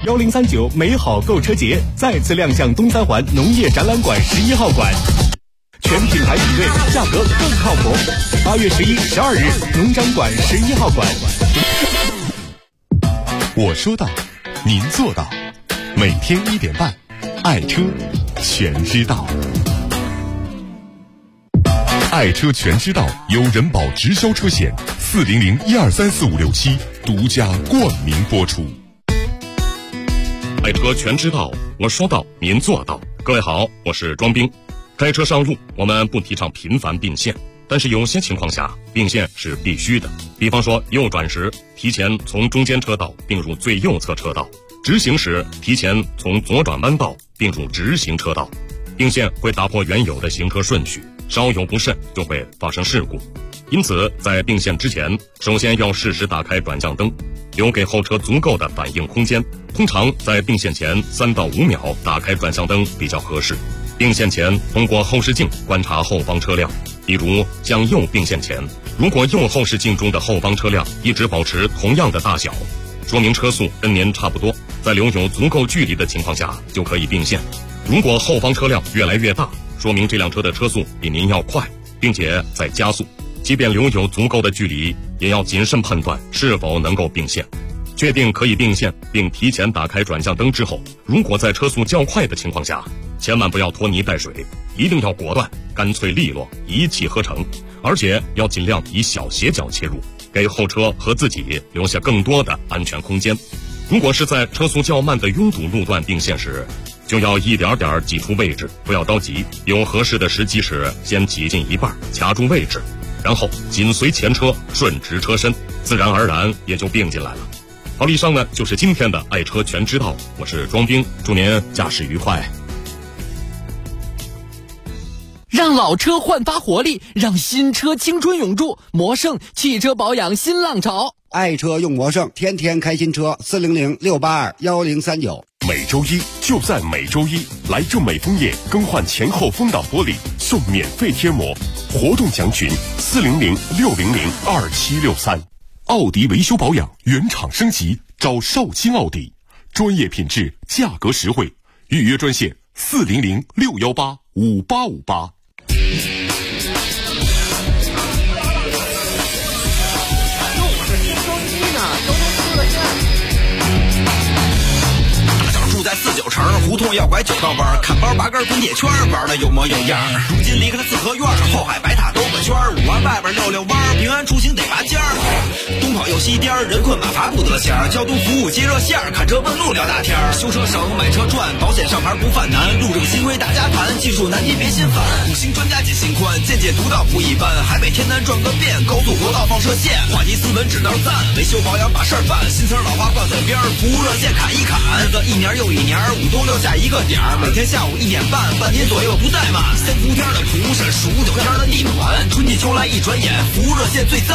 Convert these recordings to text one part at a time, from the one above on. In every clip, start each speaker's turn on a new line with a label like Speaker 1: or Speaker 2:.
Speaker 1: 1039美好购车节再次亮相东三环农业展览馆11号馆，全品牌比对，价格更靠谱。8月11、12日，农展馆11号馆。
Speaker 2: 我说到，您做到，每天1点半，爱车全知道。爱车全知道由人保直销车险400-1234567独家冠名播出。
Speaker 3: 爱车全知道，我说到您做到。各位好，我是庄兵。开车上路，我们不提倡频繁并线，但是有些情况下并线是必须的。比方说右转时提前从中间车道并入最右侧车道，直行时提前从左转弯道并入直行车道。并线会打破原有的行车顺序，稍有不慎就会发生事故。因此在并线之前，首先要适时打开转向灯，留给后车足够的反应空间。通常在并线前3到5秒打开转向灯比较合适。并线前通过后视镜观察后方车辆，比如向右并线前，如果右后视镜中的后方车辆一直保持同样的大小，说明车速跟您差不多，在留有足够距离的情况下就可以并线。如果后方车辆越来越大，说明这辆车的车速比您要快，并且在加速。即便留有足够的距离，也要谨慎判断是否能够并线。确定可以并线并提前打开转向灯之后，如果在车速较快的情况下，千万不要拖泥带水，一定要果断、干脆利落，一气呵成，而且要尽量以小斜角切入，给后车和自己留下更多的安全空间。如果是在车速较慢的拥堵路段并线时，就要一点点挤出位置，不要着急，有合适的时机时先挤进一半，卡住位置，然后紧随前车顺直车身，自然而然也就并进来了。好，以上呢就是今天的爱车全知道，我是庄兵，祝您驾驶愉快。
Speaker 4: 让老车焕发活力，让新车青春永驻。魔胜汽车保养新浪潮，
Speaker 5: 爱车用魔胜，天天开新车。400-682-1039。
Speaker 2: 每周一就在每周一，来正美枫叶更换前后风挡玻璃送免费贴膜，活动详询400-600-2763。奥迪维修保养原厂升级，找绍兴奥迪，专业品质，价格实惠，预约专线400-618-5858。
Speaker 6: 在49城胡同要拐9道弯，看包8根滚铁圈，玩的有模有样。如今离开了四合院，后海白塔兜个圈，5弯外边溜溜弯，平安出行得拔尖儿。东跑右西颠，人困马乏不得闲。交通服务接热线，看车问路聊大天。修车省，买车赚，保险上牌不犯难。路政新规大家谈，技术难题别心烦。5星专家解心宽，见解独到不一般。海北天南转个遍，高速国道放射线。话题斯文指道赞，维修保养把事儿办。新词老话挂嘴边，服务热线砍一砍。日子一年又一年，5冬6夏一个点儿，每天下午1点半，半天左右不怠慢。3伏天的苦审，15、9天的逆转，春季秋来一转眼，服务热线最赞。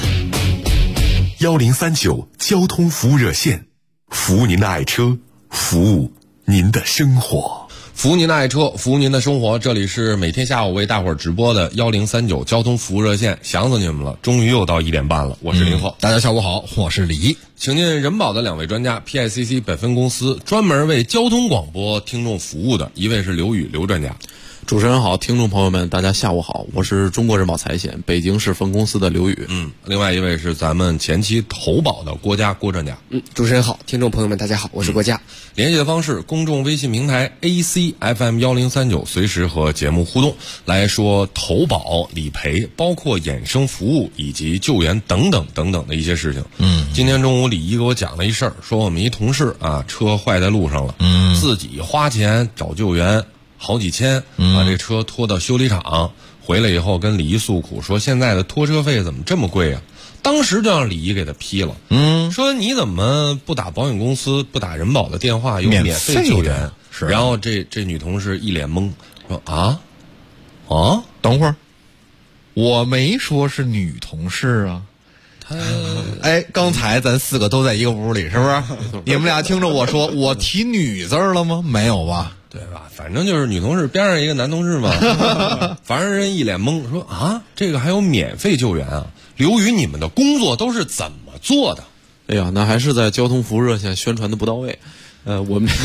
Speaker 2: 1039交通服务热线，服务您的爱车，服务您的生活。
Speaker 7: 服务您的爱车，服务您的生活。这里是每天下午为大伙儿直播的1039交通服务热线，想死你们了，终于又到1点半了。我是林鹤，
Speaker 8: 大家下午好，我是李毅。
Speaker 7: 请进人保的2位专家 ，PICC 本分公司专门为交通广播听众服务的，一位是刘宇刘专家。
Speaker 9: 主持人好，听众朋友们大家下午好，我是中国人保财险北京市分公司的刘宇。
Speaker 7: 另外一位是咱们前期投保的郭佳郭专家。
Speaker 10: 主持人好，听众朋友们大家好，我是郭佳。
Speaker 7: 联系的方式，公众微信平台 ACFM1039，随时和节目互动，来说投保、理赔，包括衍生服务以及救援等等等等的一些事情。今天中午李一给我讲了一事儿，说我们一同事啊，车坏在路上了，自己花钱找救援。好几千，把这车拖到修理厂，回来以后跟李一诉苦，说现在的拖车费怎么这么贵啊？当时就让李一给他批了，说你怎么不打保险公司，不打人保的电话，有免费救援？
Speaker 8: 是。
Speaker 7: 然后这女同事一脸懵，说
Speaker 8: 等会儿，我没说是女同事啊。刚才咱4个都在一个屋里，是不是？你们俩听着我说，我提女字了吗？没有吧？
Speaker 7: 对吧？反正就是女同事边上一个男同事嘛，反正人一脸懵，说这个还有免费救援啊？刘宇，你们的工作都是怎么做的？
Speaker 9: 哎呀，那还是在交通服务热线宣传的不到位。 我们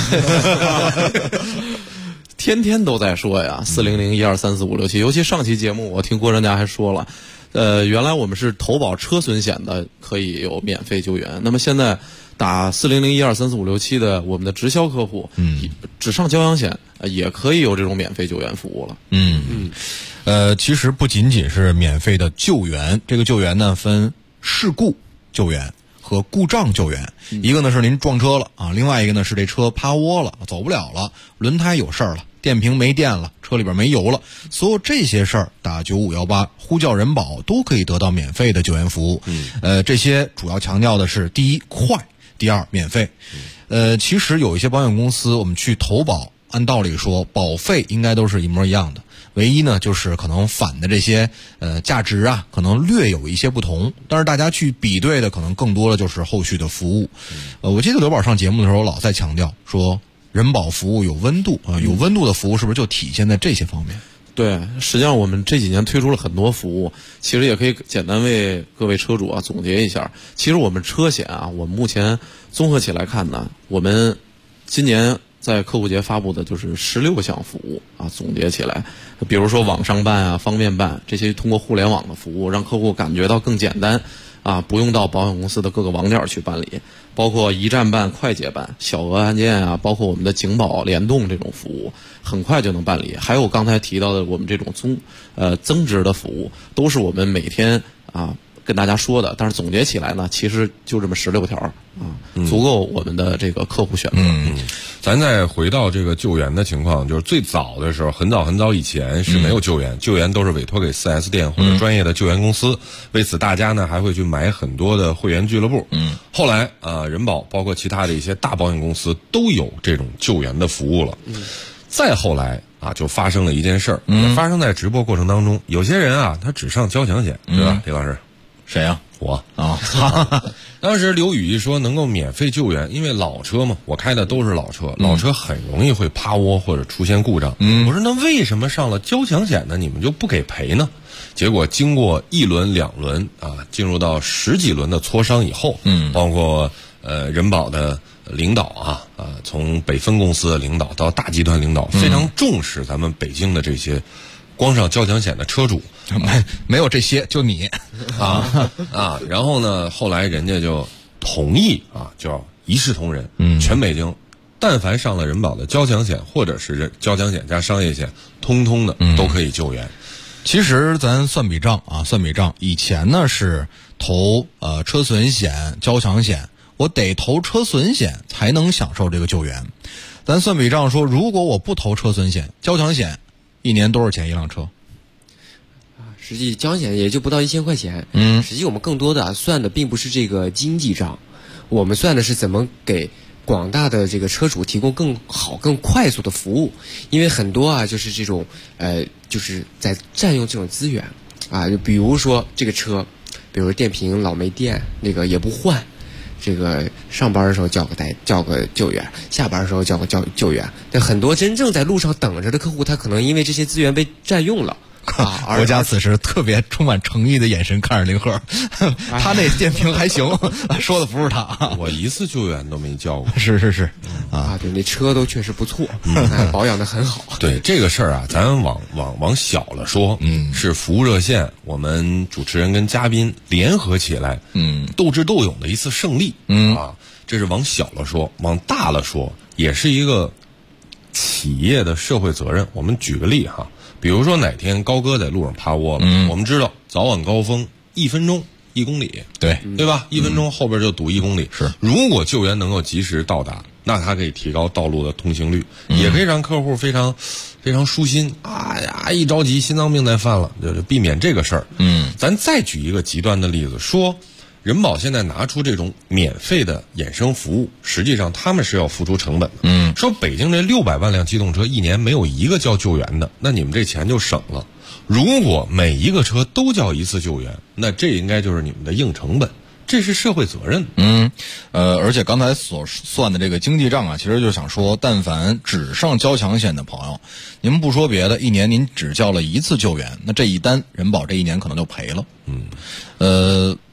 Speaker 9: 天天都在说呀，400-1234567，尤其上期节目我听郭专家还说了，原来我们是投保车损险的可以有免费救援，那么现在打400-1234567的我们的直销客户，只上交强险也可以有这种免费救援服务了。
Speaker 8: 其实不仅仅是免费的救援，这个救援呢分事故救援和故障救援，一个呢是您撞车了啊，另外一个呢是这车趴窝了，走不了了，轮胎有事儿了，电瓶没电了，车里边没油了，所有这些事儿打9518呼叫人保都可以得到免费的救援服务。这些主要强调的是第一快，第二免费。其实有一些保险公司我们去投保，按道理说保费应该都是一模一样的，唯一呢就是可能返的这些价值啊可能略有一些不同，但是大家去比对的可能更多的就是后续的服务。我记得刘宝上节目的时候老在强调说人保服务有温度啊，有温度的服务是不是就体现在这些方面？
Speaker 9: 对，实际上我们这几年推出了很多服务，其实也可以简单为各位车主啊总结一下。其实我们车险啊，我们目前综合起来看呢，我们今年在客户节发布的就是16项服务啊，总结起来，比如说网上办啊、方便办这些通过互联网的服务，让客户感觉到更简单啊，不用到保险公司的各个网点去办理，包括一站办、快捷办、小额案件啊，包括我们的警保联动这种服务，很快就能办理。还有刚才提到的我们这种增值的服务，都是我们每天啊跟大家说的，但是总结起来呢，其实就这么16条啊，足够我们的这个客户选择。
Speaker 7: 咱再回到这个救援的情况，就是最早的时候，很早以前是没有救援，救援都是委托给 4S 店或者专业的救援公司，为此大家呢还会去买很多的会员俱乐部。后来人保包括其他的一些大保险公司都有这种救援的服务了。再后来啊，就发生了一件事儿，发生在直播过程当中，有些人啊他只上交强险，对吧？李老师，
Speaker 8: 谁呀？
Speaker 7: 我啊，当时刘宇一说能够免费救援，因为老车嘛，我开的都是老车，老车很容易会趴窝或者出现故障。我说那为什么上了交强险呢，你们就不给赔呢？结果经过1轮2轮啊，进入到10几轮的磋商以后，包括人保的领导从北分公司的领导到大集团领导，非常重视咱们北京的这些光上交强险的车主。
Speaker 8: 没有这些，就你
Speaker 7: 然后呢，后来人家就同意叫一视同仁，全北京但凡上了人保的交强险或者是交强险加商业险，通通的都可以救援。
Speaker 8: 其实咱算笔账，以前呢是投车损险、交强险，我得投车损险才能享受这个救援。咱算笔账说，如果我不投车损险、交强险，一年多少钱一辆车？
Speaker 10: 实际交强险也就不到1000块钱。实际我们更多的算的并不是这个经济账，我们算的是怎么给广大的这个车主提供更好、更快速的服务。因为很多就是这种就是在占用这种资源就比如说这个车，比如电瓶老没电，那个也不换。这个上班的时候叫个救援，下班的时候叫个救援。但很多真正在路上等着的客户，他可能因为这些资源被占用了。
Speaker 8: 国家此时特别充满诚意的眼神看着林鹤，他那电瓶还行，说的不是他。
Speaker 7: 我一次救援都没叫过。
Speaker 8: 是
Speaker 10: 对，那车都确实不错，保养的很好。
Speaker 7: 对这个事儿咱往小了说，是服务热线，我们主持人跟嘉宾联合起来，斗智斗勇的一次胜利，这是往小了说，往大了说，也是一个企业的社会责任。我们举个例比如说哪天高哥在路上趴窝了，我们知道早晚高峰1分钟1公里，对吧？1分钟后边就堵1公里。是，如果救援能够及时到达，那它可以提高道路的通行率，也可以让客户非常非常舒心一着急心脏病再犯了，就避免这个事儿。咱再举一个极端的例子，说人保现在拿出这种免费的衍生服务，实际上他们是要付出成本的。说北京这600万辆机动车一年没有一个叫救援的，那你们这钱就省了。如果每一个车都叫一次救援，那这应该就是你们的硬成本，这是社会责任。
Speaker 8: 而且刚才所算的这个经济账其实就想说，但凡只上交强险的朋友，您不说别的，一年您只叫了1次救援，那这一单人保这一年可能就赔了。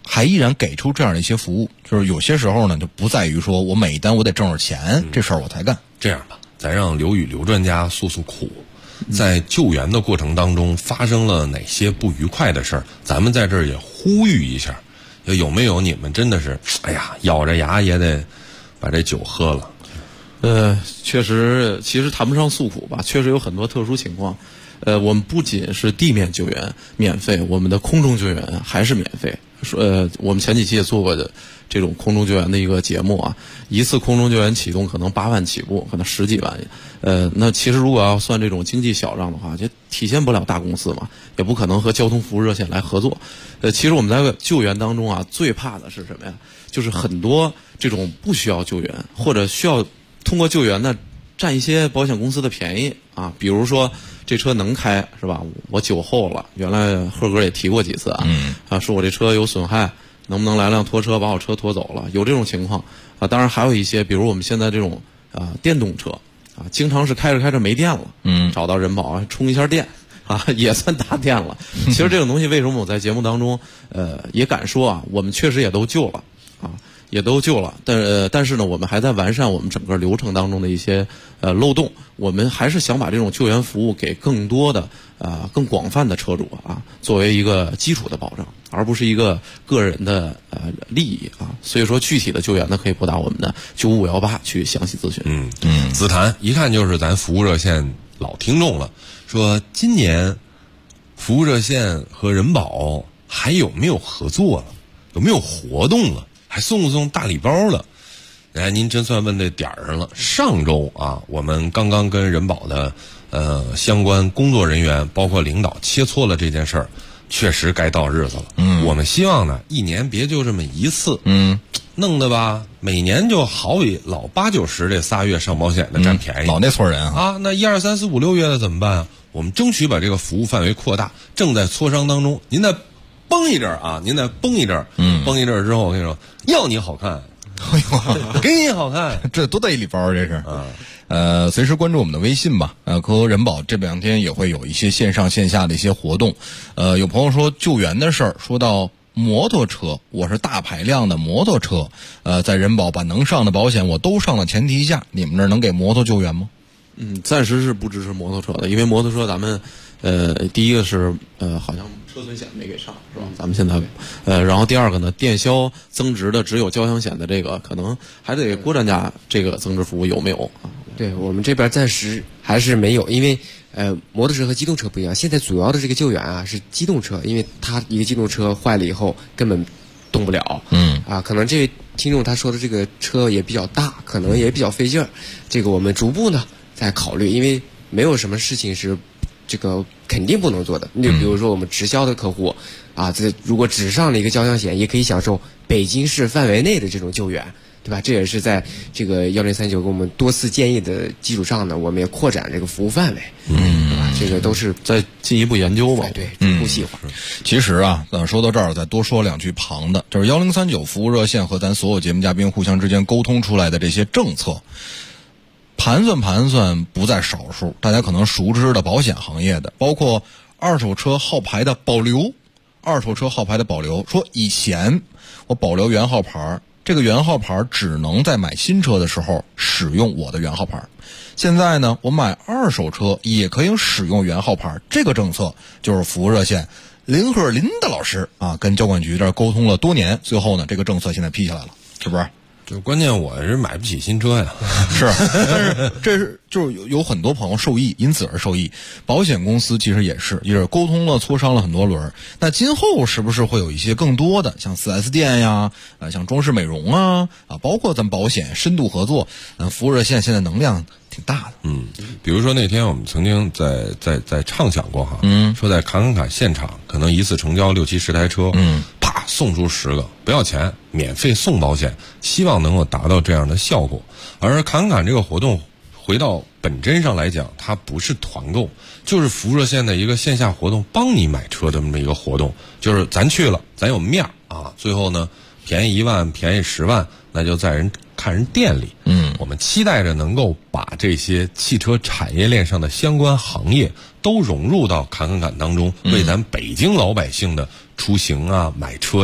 Speaker 8: 还依然给出这样的一些服务。就是有些时候呢，就不在于说我每一单我得挣着钱，这事儿我才干。
Speaker 7: 这样吧，咱让刘宇刘专家诉诉苦，在救援的过程当中发生了哪些不愉快的事儿？咱们在这儿也呼吁一下，有没有你们真的是，哎呀，咬着牙也得把这酒喝了？
Speaker 9: 确实，其实谈不上诉苦吧，确实有很多特殊情况。我们不仅是地面救援免费，我们的空中救援还是免费。我们前几期也做过的这种空中救援的一个节目啊，一次空中救援启动可能8万起步，可能10几万。那其实如果要算这种经济小账的话，就体现不了大公司嘛，也不可能和交通服务热线来合作。其实我们在救援当中啊，最怕的是什么呀？就是很多这种不需要救援或者需要通过救援呢占一些保险公司的便宜啊，比如说这车能开是吧？我酒后了，原来贺哥也提过几次啊，说我这车有损害，能不能来辆拖车把我车拖走了？有这种情况啊。当然还有一些，比如我们现在这种电动车啊，经常是开着开着没电了，找到人保充一下电啊，也算打电了。其实这种东西为什么我在节目当中也敢说啊，我们确实也都救了啊。也都救了，但是呢，我们还在完善我们整个流程当中的一些漏洞。我们还是想把这种救援服务给更多的更广泛的车主啊，作为一个基础的保障，而不是一个个人的利益啊。所以说，具体的救援呢，可以拨打我们的95518去详细咨询。
Speaker 7: 紫檀一看就是咱服务热线老听众了，说今年服务热线和人保还有没有合作了？有没有活动了？还送不送大礼包了？哎，您真算问对点儿上了。上周啊，我们刚刚跟人保的相关工作人员，包括领导切磋了这件事儿，确实该到日子了。我们希望呢，一年别就这么一次，弄得吧，每年就好比老8、9、10这3月上保险的占便宜，
Speaker 8: 老那撮人啊，
Speaker 7: 那1、2、3、4、5、6月的怎么办啊？我们争取把这个服务范围扩大，正在磋商当中。您再绷一阵儿啊，您再绷一阵儿，绷一阵儿之后，我跟你说，要你好看，给你好看，
Speaker 8: 这多大一礼包这是随时关注我们的微信吧。和人保这2天也会有一些线上线下的一些活动。有朋友说救援的事儿，说到摩托车，我是大排量的摩托车，在人保把能上的保险我都上的前提下，你们这儿能给摩托救援吗？
Speaker 9: 暂时是不支持摩托车的，因为摩托车咱们第一个是好像车损险没给上是吧？咱们现在然后第二个呢，电销增值的只有交强险的这个，可能还得郭专家这个增值服务有没有啊？
Speaker 10: 对我们这边暂时还是没有，因为摩托车和机动车不一样，现在主要的这个救援啊是机动车，因为它一个机动车坏了以后根本动不了，可能这位听众他说的这个车也比较大，可能也比较费劲儿，这个我们逐步呢在考虑，因为没有什么事情是这个肯定不能做的。你就比如说我们直销的客户啊，如果只上了一个交强险，也可以享受北京市范围内的这种救援，对吧？这也是在这个1039给我们多次建议的基础上呢，我们也扩展这个服务范围，对吧？这个都是
Speaker 9: 再进一步研究吧，
Speaker 10: 对，逐步细化。
Speaker 8: 其实啊，说到这儿，再多说2句旁的，就是1039服务热线和咱所有节目嘉宾互相之间沟通出来的这些政策。盘算不在少数，大家可能熟知的保险行业的，包括二手车号牌的保留。说以前我保留原号牌，这个原号牌只能在买新车的时候使用我的原号牌。现在呢，我买二手车也可以使用原号牌，这个政策就是服务热线林鹤林的老师啊，跟交管局这儿沟通了多年，最后呢，这个政策现在批下来了，是不是？
Speaker 7: 就关键我是买不起新车呀，
Speaker 8: 是，但是这是就是有很多朋友受益，因此而受益。保险公司其实也是沟通了、磋商了很多轮。那今后是不是会有一些更多的像 4S 店呀，像装饰美容啊，包括咱保险深度合作，服务热线现在能量挺大的。
Speaker 7: 比如说那天我们曾经在畅想过哈，说在侃侃现场可能一次成交6、7、10台车，啪送出10个，不要钱，免费送保险，希望能够达到这样的效果。而侃侃这个活动回到本真上来讲，它不是团购，就是服务热线的一个线下活动，帮你买车的这么一个活动，就是咱去了，咱有面啊，最后呢便宜1万，便宜10万，那就在看人店里。我们期待着能够把这些汽车产业链上的相关行业都融入到侃当中，为咱北京老百姓的出行啊、买车呀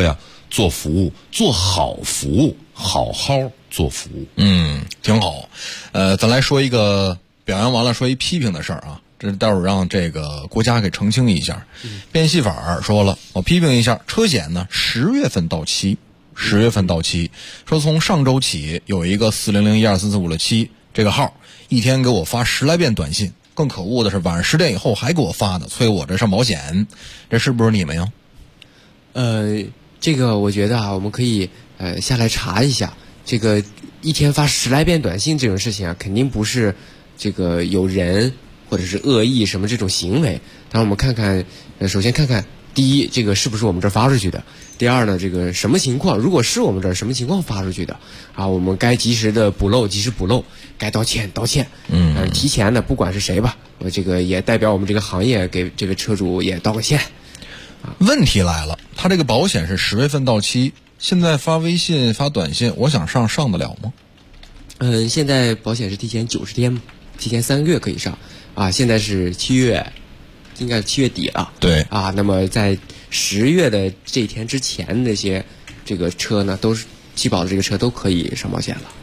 Speaker 7: 做服务，做好服务，好好做服务。
Speaker 8: 挺好。咱来说一个表扬完了，说一批评的事儿啊。这待会儿让这个国家给澄清一下。变戏法说了，我批评一下，车险呢10月份到期，说从上周起有一个400124457这个号，一天给我发10来遍短信，更可恶的是晚上10点以后还给我发的，催我这上保险，这是不是你们呀？
Speaker 10: 这个我觉得啊，我们可以下来查一下，这个一天发10来遍短信这种事情啊，肯定不是这个有人或者是恶意什么这种行为。当然我们看看，首先看看第一，这个是不是我们这儿发出去的；第二呢，这个什么情况，如果是我们这儿什么情况发出去的啊，我们该及时的补漏及时补漏，该道歉道歉。提前的不管是谁吧，我这个也代表我们这个行业给这个车主也道个歉。
Speaker 8: 问题来了，他这个保险是10月份到期，现在发微信发短信，我想上得了吗？
Speaker 10: 现在保险是提前90天，提前3个月可以上啊。现在是7月，应该是7月底了。
Speaker 8: 对
Speaker 10: 啊，那么在10月的这一天之前，那些这个车呢，都是基保的这个车都可以上保险了。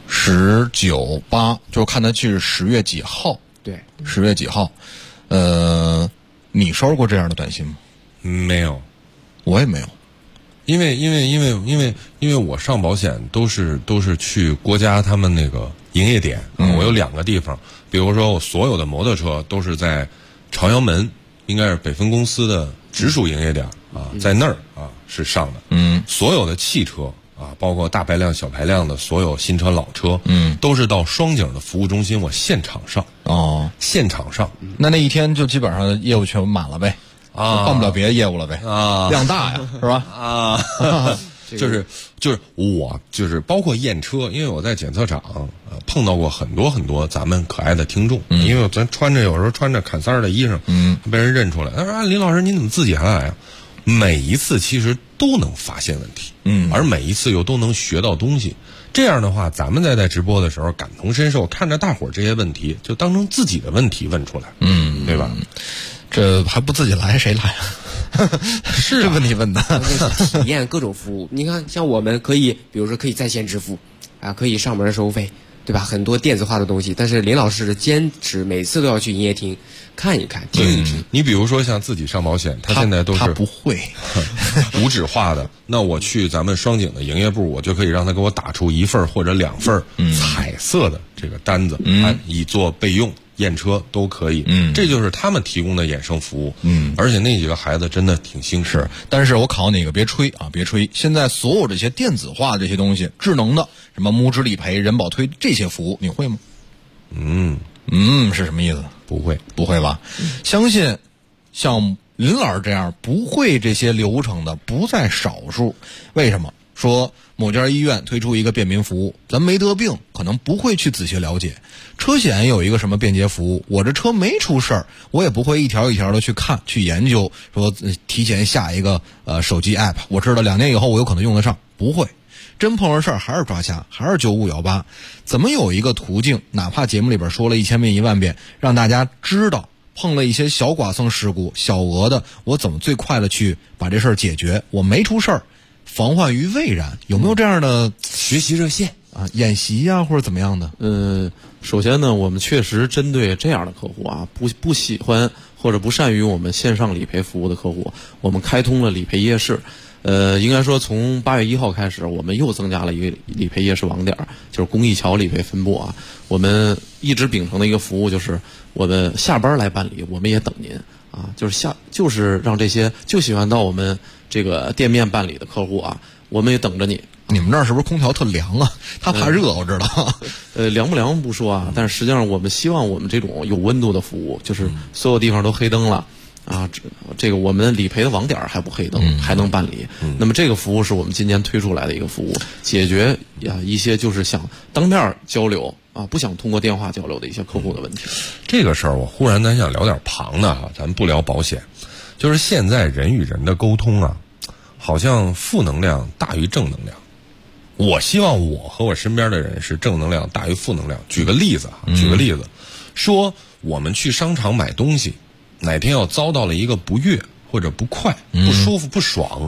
Speaker 8: 19、8，就是看他去10月几号。
Speaker 10: 对
Speaker 8: ，10月几号。你收过这样的短信吗？
Speaker 7: 没有，
Speaker 8: 我也没有。
Speaker 7: 因为我上保险都是去国家他们那个营业点。我有2个地方，比如说我所有的摩托车都是在朝阳门，应该是北分公司的直属营业点啊，在那儿啊是上的。所有的汽车啊，包括大排量、小排量的所有新车、老车，都是到双井的服务中心，我现场上。现场上，
Speaker 8: 那一天就基本上业务全满了呗。办不了别的业务了呗。量大呀，是吧？
Speaker 7: 就是我就是包括验车，因为我在检测厂碰到过很多咱们可爱的听众，因为咱有时候穿着砍衫的衣裳，被人认出来，他说林老师你怎么自己还来啊？每一次其实都能发现问题，而每一次又都能学到东西。这样的话，咱们在直播的时候感同身受，看着大伙儿这些问题，就当成自己的问题问出来，对吧？
Speaker 8: 这还不自己来，谁来啊？是这问题问的。
Speaker 10: 体验各种服务，你看，像我们可以，比如说可以在线支付，啊，可以上门收费，对吧？很多电子化的东西，但是林老师坚持每次都要去营业厅看一看、听一听。
Speaker 7: 你比如说像自己上保险，他现在都是
Speaker 8: 他不会
Speaker 7: 无纸化的，那我去咱们双井的营业部，我就可以让他给我打出1份或者2份彩色的这个单子，以做备用。验车都可以，这就是他们提供的衍生服务，而且那几个孩子真的挺辛苦。
Speaker 8: 是，但是我考你一个，别吹啊，别吹！现在所有这些电子化的这些东西，智能的什么母职理赔、人保推这些服务，你会吗？是什么意思？
Speaker 7: 不会
Speaker 8: 吧？相信像林老师这样不会这些流程的不在少数。为什么？说某家医院推出一个便民服务，咱没得病，可能不会去仔细了解。车险有一个什么便捷服务，我这车没出事儿，我也不会一条一条的去看去研究，说提前下一个手机 app， 我知道2年以后我有可能用得上，不会。真碰上事儿还是抓瞎，还是9518。怎么有一个途径，哪怕节目里边说了1000遍10000遍，让大家知道碰了一些小剐蹭事故、小额的，我怎么最快的去把这事儿解决？我没出事儿，防患于未然。有没有这样的
Speaker 10: 学习热线
Speaker 8: 啊？演习呀，或者怎么样的？
Speaker 9: 首先呢，我们确实针对这样的客户啊，不喜欢或者不善于我们线上理赔服务的客户，我们开通了理赔夜市。应该说从8月1号开始，我们又增加了一个理赔夜市网点，就是公益桥理赔分部啊。我们一直秉承的一个服务就是，我们下班来办理，我们也等您啊。就是让这些就喜欢到我们这个店面办理的客户啊，我们也等着你。
Speaker 8: 你们那儿是不是空调特凉啊？他怕热，我知道。
Speaker 9: 凉不凉不说啊，但是实际上我们希望我们这种有温度的服务，就是所有地方都黑灯了。这个我们理赔的网点还不黑灯，还能办理。那么这个服务是我们今年推出来的一个服务，解决一些就是想当面交流啊，不想通过电话交流的一些客户的问题。
Speaker 7: 这个事儿我忽然咱想聊点旁的哈，咱不聊保险，就是现在人与人的沟通啊，好像负能量大于正能量。我希望我和我身边的人是正能量大于负能量。举个例子，说我们去商场买东西，哪天要遭到了一个不悦或者不快、不舒服、不爽，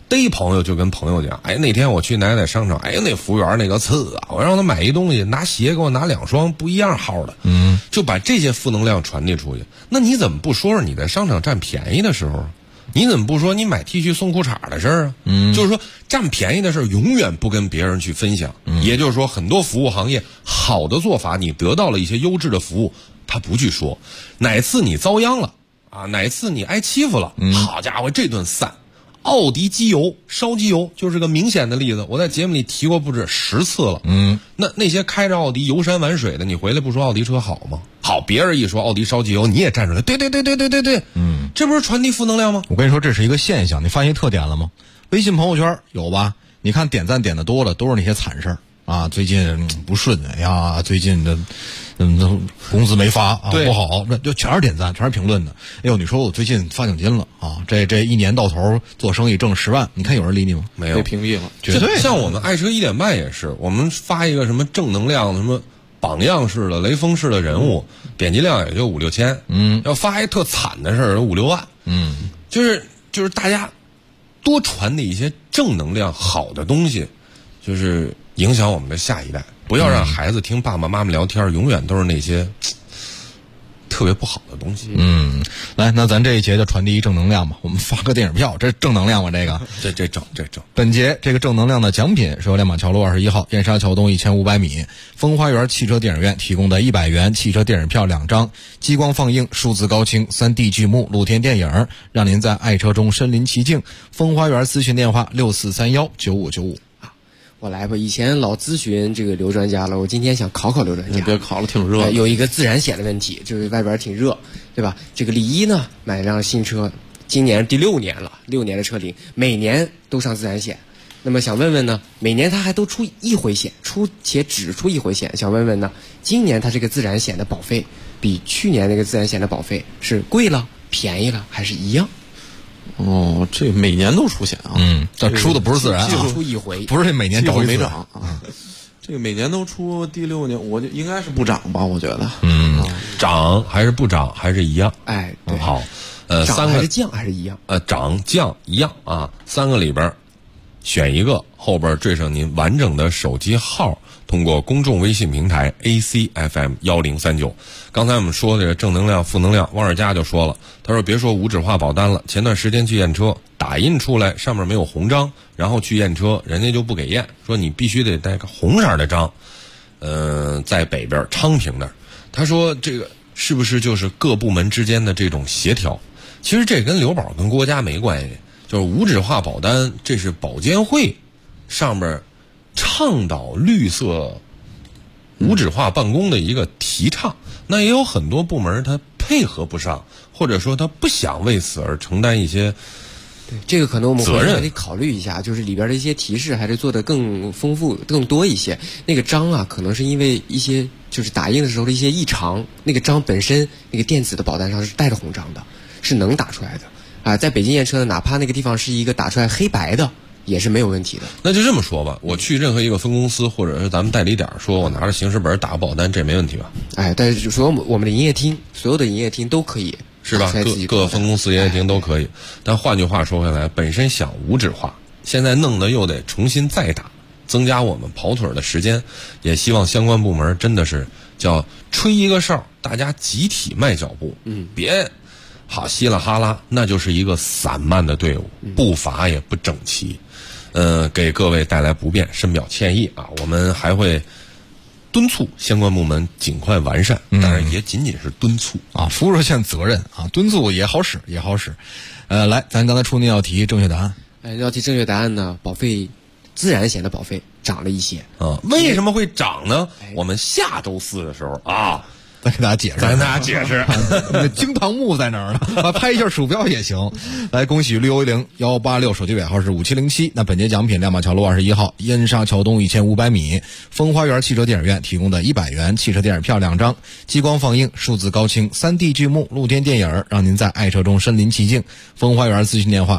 Speaker 7: 逮朋友就跟朋友讲，哎，那天我去哪商场，哎呀，那服务员那个次啊，我让他买一东西，拿鞋给我拿2双不一样号的，就把这些负能量传递出去。那你怎么不说说你在商场占便宜的时候？你怎么不说你买 T 恤送裤衩的事儿啊？就是说占便宜的事儿永远不跟别人去分享。也就是说，很多服务行业好的做法，你得到了一些优质的服务，他不去说。哪次你遭殃了啊？哪次你挨欺负了？好家伙，这顿散。奥迪机油烧机油就是个明显的例子，我在节目里提过不止10次了。那些开着奥迪游山玩水的，你回来不说奥迪车好吗？好，别人一说奥迪烧机油，你也站出来，对，这不是传递负能量吗？
Speaker 8: 我跟你说，这是一个现象，你发现特点了吗？微信朋友圈有吧？你看点赞点的多了，都是那些惨事儿啊，最近不顺，哎呀，最近的工资没发啊，不好，那就全是点赞，全是评论的。哎呦，你说我最近发奖金了啊，这1年到头做生意挣10万，你看有人理你吗？
Speaker 7: 没有，
Speaker 9: 被屏蔽了。
Speaker 8: 绝对。
Speaker 7: 像我们爱车1点半也是，我们发一个什么正能量什么榜样式的雷锋式的人物，点击量也就5、6千，要发一特惨的事儿5、6万，就是大家多传递一些正能量好的东西，就是影响我们的下一代。不要让孩子听爸爸妈妈聊天，永远都是那些特别不好的东西。
Speaker 8: 来，那咱这一节就传递一正能量吧。我们发个电影票，这正能量吗？这个，
Speaker 7: 这正。
Speaker 8: 本节这个正能量的奖品是由亮马桥路21号、燕莎桥东1500米风花园汽车电影院提供的100元汽车电影票2张，激光放映、数字高清、3D 剧目、露天电影，让您在爱车中身临其境。风花园咨询电话64319595。
Speaker 10: 我来吧，以前老咨询这个刘专家了，我今天想考刘专家。
Speaker 9: 别考了，挺热。
Speaker 10: 有一个自然险的问题，就是外边挺热，对吧？这个李一呢买了辆新车，今年第6年了，6年的车龄，每年都上自然险。那么想问问呢，每年他还都出1回险，且只出1回险。想问问呢，今年他这个自然险的保费比去年那个自然险的保费是贵了、便宜了，还是一样？
Speaker 9: 哦，这每年都出险啊！
Speaker 8: 但出的不是自然，
Speaker 10: 就出1回，
Speaker 8: 不是这每年涨
Speaker 9: 没涨啊。这个每年都出，第6年我就应该是不涨吧？我觉得，
Speaker 7: 涨还是不涨还是一样？
Speaker 10: 哎，对，
Speaker 7: 好，
Speaker 10: 涨还是降还是一样？
Speaker 7: 涨降一样啊，3个里边选一个，后边缀上您完整的手机号。通过公众微信平台 ACFM1039，刚才我们说这个正能量、负能量，汪尔佳就说了，他说别说无纸化保单了，前段时间去验车，打印出来上面没有红章，然后去验车，人家就不给验，说你必须得带个红色的章。在北边昌平那儿，他说这个是不是就是各部门之间的这种协调？其实这跟刘宝跟国家没关系，就是无纸化保单，这是保监会上边倡导绿色无纸化办公的一个提倡，那也有很多部门他配合不上，或者说他不想为此而承担一些
Speaker 10: 对，这个可能我们
Speaker 7: 责任
Speaker 10: 得考虑一下，就是里边的一些提示还是做得更丰富、更多一些。那个章啊，可能是因为一些就是打印的时候的一些异常，那个章本身那个电子的保单上是带着红章的，是能打出来的啊。在北京验车的，哪怕那个地方是一个打出来黑白的，也是没有问题的。
Speaker 7: 那就这么说吧，我去任何一个分公司或者是咱们代理点，说我拿着行驶本打个保单，这没问题吧？
Speaker 10: 哎，但是说我们的营业厅，所有的营业厅都可以，
Speaker 7: 是吧？各分公司营业厅都可以。但换句话说回来，本身想无纸化，现在弄得又得重新再打，增加我们跑腿的时间。也希望相关部门真的是叫吹一个哨，大家集体迈脚步，别好稀里哈拉，那就是一个散漫的队伍，步伐也不整齐。给各位带来不便，深表歉意啊！我们还会敦促相关部门尽快完善，当然也仅仅是敦促
Speaker 8: 啊，服务热线责任啊，敦促也好使，也好使。来，咱刚才出那道题正确答案。
Speaker 10: 要题正确答案呢，保费自然险的保费涨了一些
Speaker 7: 啊，为什么会涨呢？我们下周4的时候啊。
Speaker 8: 再给大家解释，
Speaker 7: 再跟大家解释，
Speaker 8: 那个惊堂木在哪儿呢？拍一下鼠标也行。来，恭喜610-186，手机尾号是5707。那本节奖品，亮马桥路21号、燕莎桥东1500米风花园汽车电影院提供的100元汽车电影票2张，激光放映、数字高清、3D 剧目、露天电影，让您在爱车中身临其境。风花园咨询电话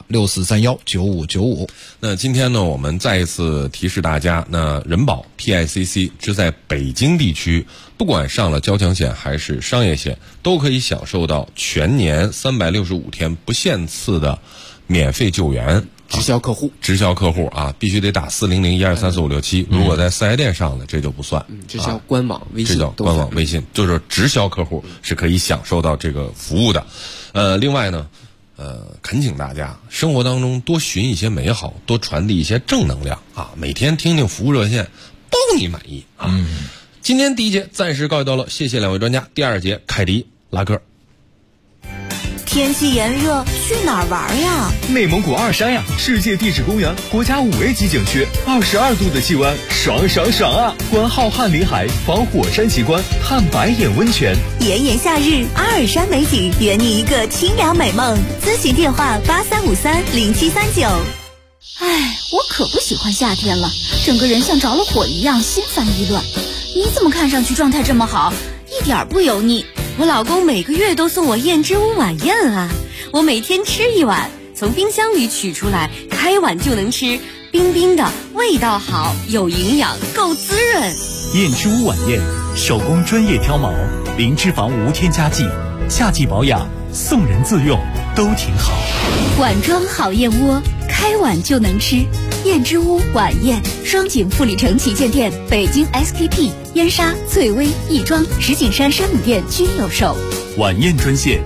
Speaker 8: 64319595。
Speaker 7: 那今天呢，我们再一次提示大家，那人保 PICC 只在北京地区，不管上了交强险还是商业险，都可以享受到全年365天不限次的免费救援
Speaker 10: 直销客户，
Speaker 7: 直销客户啊，必须得打400-1234567。如果在4S店上的，这就不算。
Speaker 10: 直销官网微信，
Speaker 7: 这叫官网微信，就是直销客户是可以享受到这个服务的。另外呢，恳请大家生活当中多寻一些美好，多传递一些正能量啊！每天听听服务热线，包你满意啊！今天第一节暂时告一段落，谢谢两位专家。第二节，凯迪拉客。
Speaker 11: 天气炎热，去哪儿玩呀？
Speaker 1: 内蒙古二山呀，世界地质公园，国家5A级景区，22度的气温，爽爽爽啊！观浩瀚林海，访火山奇观，探白眼温泉。
Speaker 11: 炎炎夏日，阿尔山美景，圆你一个清凉美梦。咨询电话83530739。
Speaker 12: 哎，我可不喜欢夏天了，整个人像着了火一样，心烦意乱。你怎么看上去状态这么好，一点不油腻？
Speaker 11: 我老公每个月都送我燕之屋晚宴啊，我每天吃一碗，从冰箱里取出来，开碗就能吃，冰冰的，味道好，有营养，够滋润。
Speaker 13: 燕之屋晚宴，手工专业挑毛，零脂肪无添加剂，夏季保养，送人自用都挺好。
Speaker 12: 碗装好燕窝，开碗就能吃。燕之屋晚宴，双井富力城旗舰店、北京 SKP、燕莎、翠微、亦庄、石景山山姆店均有售。
Speaker 13: 晚宴专线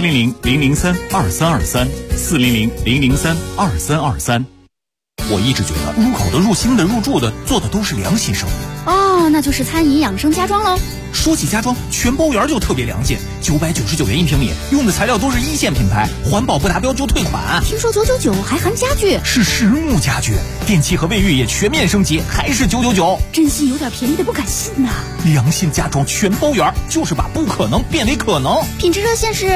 Speaker 13: 400-003-2323，400-003-2323。我一直觉得入口的、入心的、入住的做的都是良心生意。
Speaker 12: 哦，那就是餐饮养生家装喽。
Speaker 13: 说起家装，全包园就特别良心，999元1平米，用的材料都是1线品牌，环保不达标就退款。
Speaker 12: 听说999还含家具，
Speaker 13: 是实木家具，电器和卫浴也全面升级，还是999。
Speaker 12: 真心有点便宜的不敢信呐。
Speaker 13: 良心家装全包园，就是把不可能变为可能。
Speaker 12: 品质热线是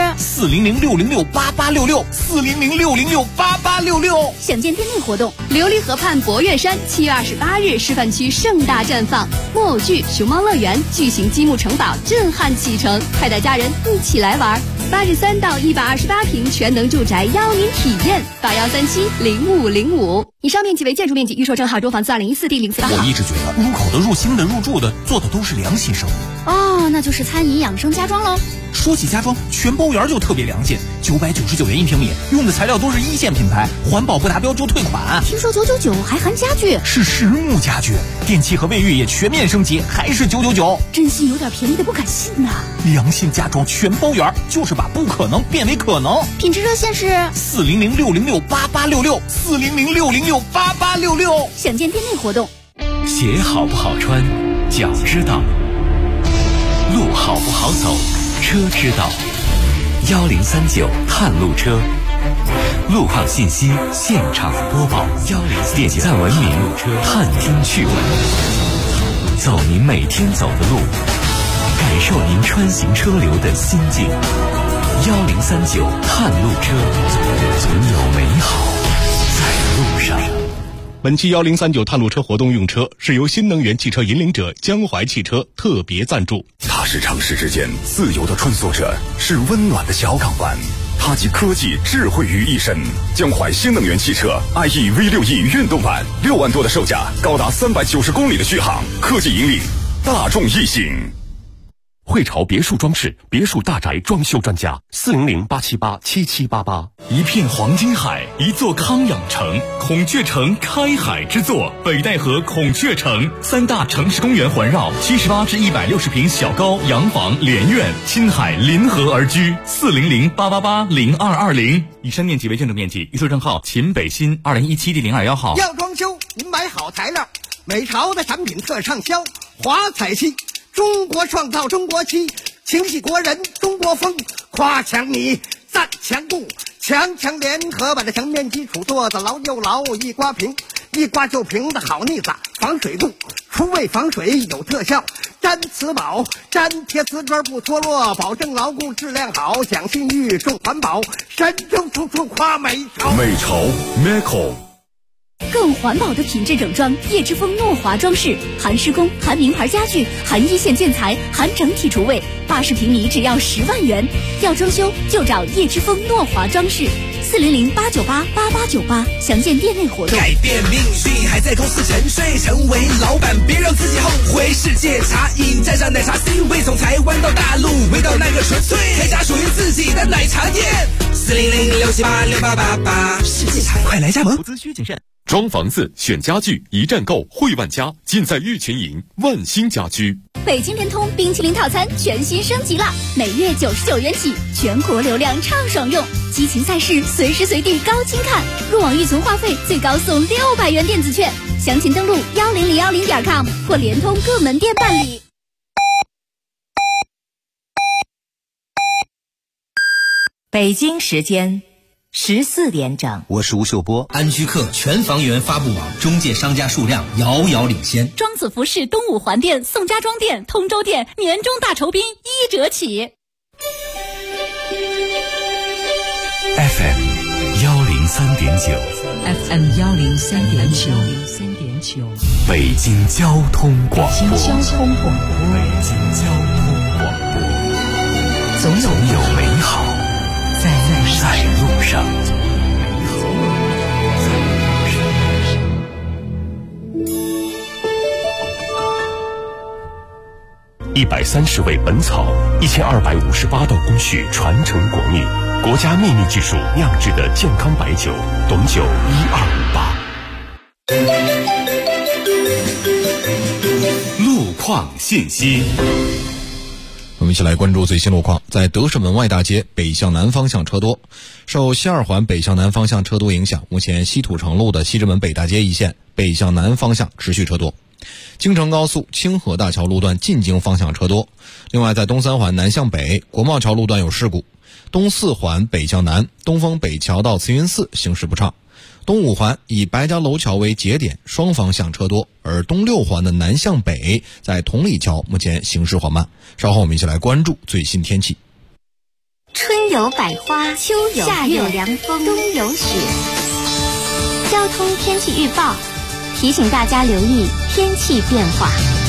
Speaker 13: 400-606-8866，400-606-8866。
Speaker 12: 想见店内活动，琉璃河畔博悦山7月28日示范区盛大绽放，木偶剧、熊猫乐园、巨型积木城堡震撼启程，快带家人一起来玩。83到128平全能住宅邀您体验，81370505。以上面积为建筑面积，预售证号中房4214第048号。
Speaker 13: 我一直觉得入口的、入心的、入住的做的都是良心生意。
Speaker 12: 哦，那就是餐饮养生家装喽。
Speaker 13: 说起家装，全包园就特别良心，999元1平米，用的材料都是1线品牌，环保不达标就退款。
Speaker 12: 听说999还含家具，
Speaker 13: 是实木家具，电器和卫浴也全面升级，还是999。
Speaker 12: 真心有点便宜的不敢信呐。
Speaker 13: 良心家装全包园，就是把不可能变为可能。
Speaker 12: 品质热线是
Speaker 13: 400-606-8866，400-606-8866。
Speaker 12: 想见店内活动。
Speaker 13: 鞋好不好穿，脚知道；路好不好走，车知道。1039探路车，路况信息现场播报。点赞文明，探听趣闻，走您每天走的路，感受您穿行车流的心境。1039探路车，总有美好在路上。
Speaker 1: 本期1039探路车活动用车是由新能源汽车引领者江淮汽车特别赞助。
Speaker 2: 它是城市之间自由的穿梭着，是温暖的小港湾。它集科技智慧于一身。江淮新能源汽车 IE V6E 运动版，6万多的售价，高达390公里的续航，科技引领大众一行。汇潮别墅装饰，别墅大宅装修专家，400-878-7788。
Speaker 13: 一片黄金海，一座康养城，孔雀城开海之作，北戴河孔雀城，3大城市公园环绕，78至160平小高洋房连院，亲海临河而居，400-888-0220。以上面积为建筑面积，预售证号秦北新2017第021号。
Speaker 14: 要装修，您买好材料，美潮的产品特畅销，华彩漆。中国创造中国漆，情系国人中国风，夸墙你赞墙固，墙联合把这墙面基础做得牢又牢，一刮平，一刮就平的好腻子，防水固，除味防水有特效，粘瓷宝，粘贴瓷砖不脱落，保证牢固质量好，讲信誉重环保，山中处处夸美潮。
Speaker 2: 美潮 Meco。
Speaker 12: 更环保的品质整装，叶之峰诺华装饰，含施工，含名牌家具，含一线建材，含整体厨卫，80平米只要10万元。要装修就找叶之峰诺华装饰 400-898-8898，详见店内活动。
Speaker 6: 改变命运还在公司沉睡，成为老板别让自己后悔。世界茶饮蘸上奶茶 C 味，从台湾到大陆，味道那个纯粹，开家属于自己的奶茶店。400-678-6888，世界茶快来加盟，投资需谨慎。
Speaker 1: 装房子选家具，一站购汇万家，尽在玉泉营万兴家居。
Speaker 12: 北京联通冰淇淋套餐全新升级了，每月99元起，全国流量畅爽用，激情赛事随时随地高清看，入网预存话费最高送600元电子券，详情登录10010.com 或联通各门店办理。
Speaker 15: 北京时间14点整，
Speaker 16: 我是吴秀波。安居客全房源发布网中介商家数量遥遥领先，
Speaker 12: 庄子服饰东五环店、宋家庄店、通州店年终大酬宾1折起。
Speaker 13: FM 103.9
Speaker 15: FM 103.9，
Speaker 13: 北京交通广播，
Speaker 15: 北京交通广播，
Speaker 13: 北京交通广播，总有美好在路上。130味本草，1258道工序传承国秘，国家秘密技术酿制的健康白酒，董酒1258。路况信息。
Speaker 8: 我们一起来关注最新路况。在德胜门外大街北向南方向车多，受西二环北向南方向车多影响，目前西土城路的西直门北大街一线北向南方向持续车多。京承高速清河大桥路段进京方向车多。另外，在东三环南向北国贸桥路段有事故，东四环北向南东风北桥到慈云寺行驶不畅。东五环以白家楼桥为节点，双方向车多，而东六环的南向北在同里桥目前行驶缓慢。稍后我们一起来关注最新天气。
Speaker 11: 春有百花，秋有夏有凉风，冬有雪。交通天气预报提醒大家留意天气变化。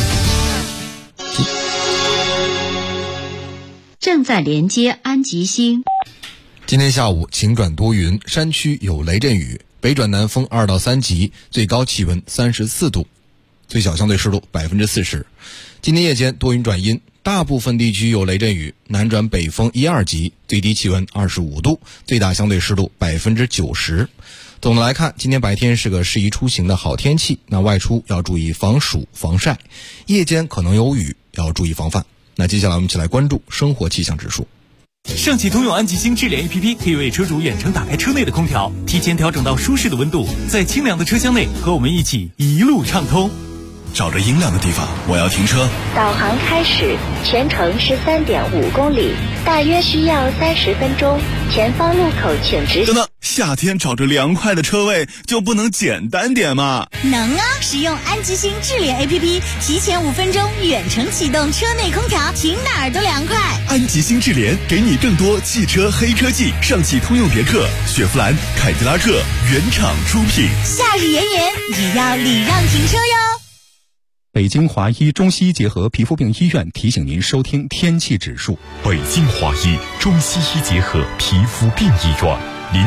Speaker 15: 正在连接安吉星。
Speaker 8: 今天下午晴转多云，山区有雷阵雨，北转南风2到3级，最高气温34度，最小相对湿度40%。今天夜间多云转阴，大部分地区有雷阵雨，南转北风1、2级，最低气温25度，最大相对湿度90%。总的来看，今天白天是个适宜出行的好天气，那外出要注意防暑防晒，夜间可能有雨，要注意防范。那接下来我们一起来关注生活气象指数。
Speaker 17: 上汽通用安吉星智联 APP 可以为车主远程打开车内的空调，提前调整到舒适的温度，在清凉的车厢内和我们一起一路畅通。
Speaker 2: 找着阴凉的地方，我要停车。
Speaker 11: 导航开始，全程13.5公里，大约需要30分钟。前方路口请直行。
Speaker 2: 等等，夏天找着凉快的车位就不能简单点吗？
Speaker 18: 能啊！使用安吉星智联 APP， 提前5分钟远程启动车内空调，停哪儿都凉快。
Speaker 2: 安吉星智联给你更多汽车黑科技，上汽通用别克、雪佛兰、凯迪拉克原厂出品。
Speaker 18: 夏日炎炎也要礼让停车哟。
Speaker 1: 北京华医中西医结合皮肤病医院提醒您收听天气指数。
Speaker 13: 北京华医中西医结合皮肤病医院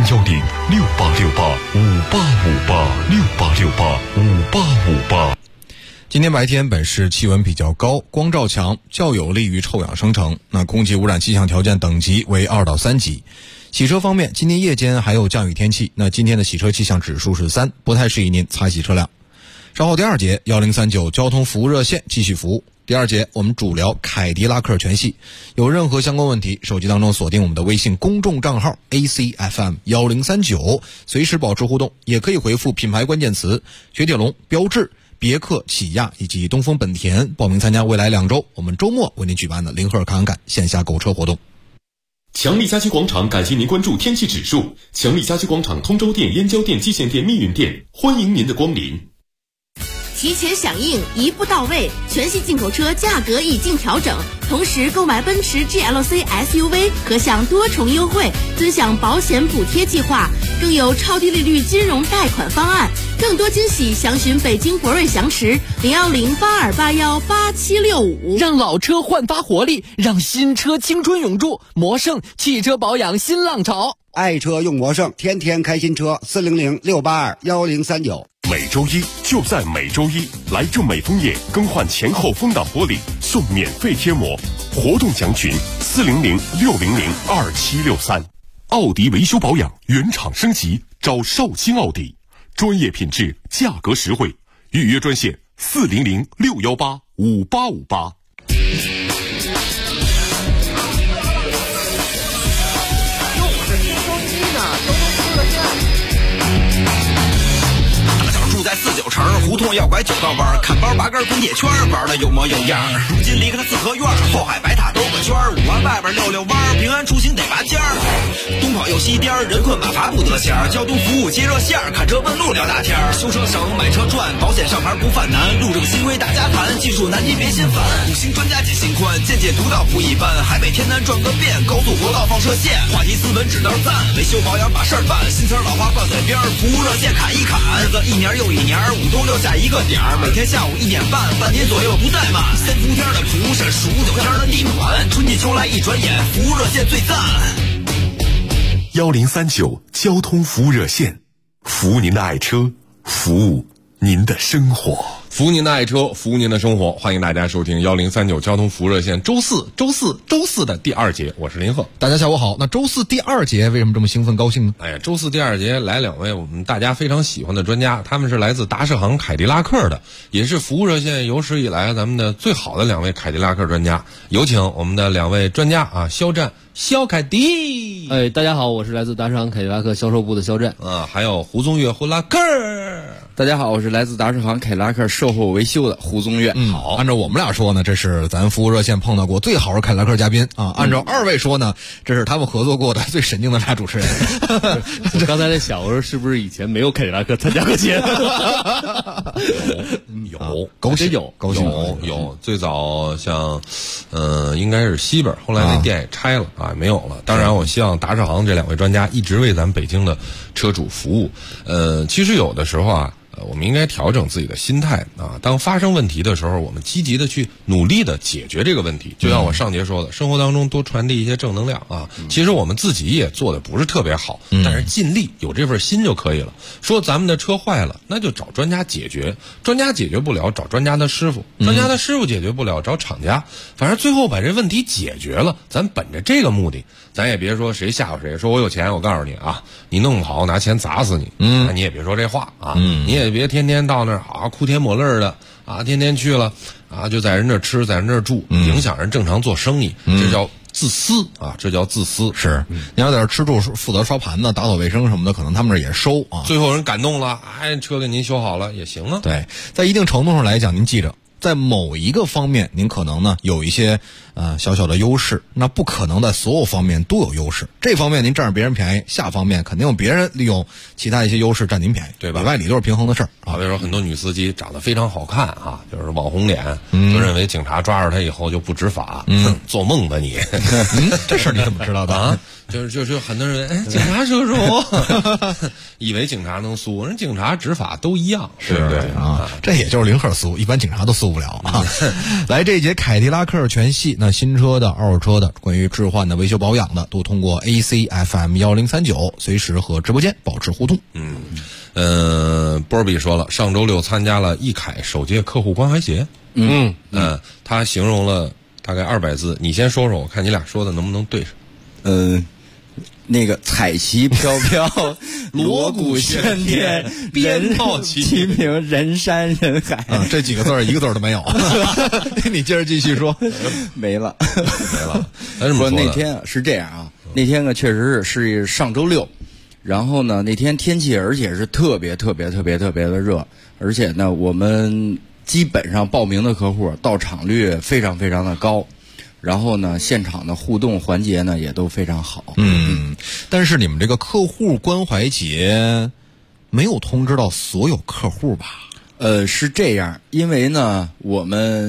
Speaker 13: ，010-6868-5858，6868-5858。
Speaker 8: 今天白天本市气温比较高，光照强，较有利于臭氧生成。那空气污染气象条件等级为2到3级。洗车方面，今天夜间还有降雨天气，那今天的洗车气象指数是3，不太适宜您擦洗车辆。稍后第2节1039交通服务热线继续服务。第2节我们主聊凯迪拉克全系，有任何相关问题，手机当中锁定我们的微信公众账号 ACFM1039，随时保持互动，也可以回复品牌关键词雪铁龙、标致、别克、起亚以及东风本田，报名参加未来2周我们周末为您举办的零赫尔侃侃线下购车活动。
Speaker 1: 强力家居广场感谢您关注天气指数。强力家居广场通州店、燕郊店、蓟县店、密云店，欢迎您的光临。
Speaker 19: 提前响应，一步到位，全系进口车价格已经调整，同时购买奔驰 GLC SUV 可享多重优惠，尊享保险补贴计划，更有超低利率金融贷款方案， 更多惊喜详询北京博瑞祥驰01082818765。
Speaker 4: 让老车焕发活力，让新车青春永驻。魔盛汽车保养新浪潮，
Speaker 5: 爱车用魔盛，天天开新车，400-682-1039。
Speaker 1: 每周一就在每周一，来正美枫叶更换前后风挡玻璃送免费贴膜，活动详询400-600-2763。奥迪维修保养原厂升级，找绍兴奥迪，专业品质，价格实惠，预约专线400-618-5858。
Speaker 6: 在49城胡同要拐9道弯，看包拔根滚铁圈，玩的有模有样。如今离开了四合院，后海白塔兜个圈，5环外边溜溜弯，平安出行得拔尖儿。东跑又西颠，人困马乏不得闲。交通服务接热线，看车问路聊大天。修车省，买车赚，保险上牌不犯难。路政新规大家谈，技术难题别心烦。5星专家解心宽，见解独到不一般。海北天南转个遍，高速国道放射线，话题斯文指道赞，维修保养把事儿办。新词老话挂嘴边，服务热线砍一砍。日子一年又一年，5冬6夏一个点儿，每天下午1点半，半年左右不怠慢。3伏天的服务是数9天的地暖，春季秋来一转眼，服务热线最赞。
Speaker 1: 1039交通服务热线，服务您的爱车，服务您的生活。
Speaker 7: 服务您的爱车，服务您的生活，欢迎大家收听1039交通服务热线周四的第2节，我是林鹤。
Speaker 8: 大家下午好。那周四第2节为什么这么兴奋高兴呢？
Speaker 7: 哎呀，周四第2节来2位我们大家非常喜欢的专家，他们是来自达世行凯迪拉克的，也是服务热线有史以来咱们的最好的2位凯迪拉克专家。有请我们的2位专家啊，肖战、肖凯迪。
Speaker 20: 哎，大家好，我是来自达世行凯迪拉克销售部的肖战。
Speaker 7: 还有胡宗岳、胡拉克。
Speaker 21: 大家好，我是来自达世行凯迪拉克售后维修的胡宗岳。
Speaker 8: 好，按照我们俩说呢，这是咱服务热线碰到过最好的凯迪拉克嘉宾啊。按照2位说呢，这是他们合作过的最神经的俩主持人。
Speaker 20: 我刚才在想，我说是不是以前没有凯迪拉克参加过节目？
Speaker 7: 有，
Speaker 8: 高兴
Speaker 7: 有。最早像，应该是西边，后来那店也拆了啊，没有了。当然，我希望达世行这2位专家一直为咱们北京的车主服务。其实有的时候啊。我们应该调整自己的心态啊！当发生问题的时候，我们积极的去努力的解决这个问题。就像我上节说的，生活当中多传递一些正能量啊！其实我们自己也做的不是特别好，但是尽力有这份心就可以了。说咱们的车坏了，那就找专家解决，专家解决不了，找专家的师傅，专家的师傅解决不了，找厂家。反正最后把这问题解决了，咱本着这个目的，咱也别说谁吓唬谁，说我有钱，我告诉你啊，你弄不好拿钱砸死你，那你也别说这话啊，你也别天天到那儿啊哭天抹泪的啊，天天去了啊就在人这吃，在人这住，影响人正常做生意，这叫自私啊，这叫自私。
Speaker 8: 是，你要在这吃住，负责刷盘子、打扫卫生什么的，可能他们这也收啊。
Speaker 7: 最后人感动了，哎，车给您修好了也行啊。
Speaker 8: 对，在一定程度上来讲，您记着。在某一个方面，您可能呢有一些小小的优势，那不可能在所有方面都有优势。这方面您占着别人便宜，下方面肯定有别人利用其他一些优势占您便宜，
Speaker 7: 对吧？
Speaker 8: 里外里都是平衡的事儿
Speaker 7: 啊。比如说很多女司机长得非常好看啊，就是网红脸，就认为警察抓着她以后就不执法，做梦吧你！
Speaker 8: 这事儿你怎么知道的
Speaker 7: 啊？就是很多人，哎，警察叔叔，以为警察能苏，人警察执法都一样，
Speaker 8: 是不对啊？这也就是零克苏，一般警察都苏不了啊。来这一节凯迪拉克全系，那新车的、二手车的、关于置换的、维修保养的，都通过 AC FM 1039随时和直播间保持互动。
Speaker 7: 波比说了，上周6参加了易凯首届客户关怀节。他形容了大概200字，你先说说，我看你俩说的能不能对上。
Speaker 21: 那个彩旗飘飘，锣鼓喧天，
Speaker 7: 鞭炮齐
Speaker 21: 鸣，人山人海。
Speaker 8: 这几个字一个字都没有。你接着继续说。
Speaker 21: 没了。
Speaker 7: 说
Speaker 21: 那天是这样啊，那天呢确实是上周6，然后呢那天天气而且是特别的热，而且呢我们基本上报名的客户到场率非常的高。然后呢，现场的互动环节呢也都非常好。
Speaker 8: 但是你们这个客户关怀节没有通知到所有客户吧？
Speaker 21: 是这样，因为呢，我们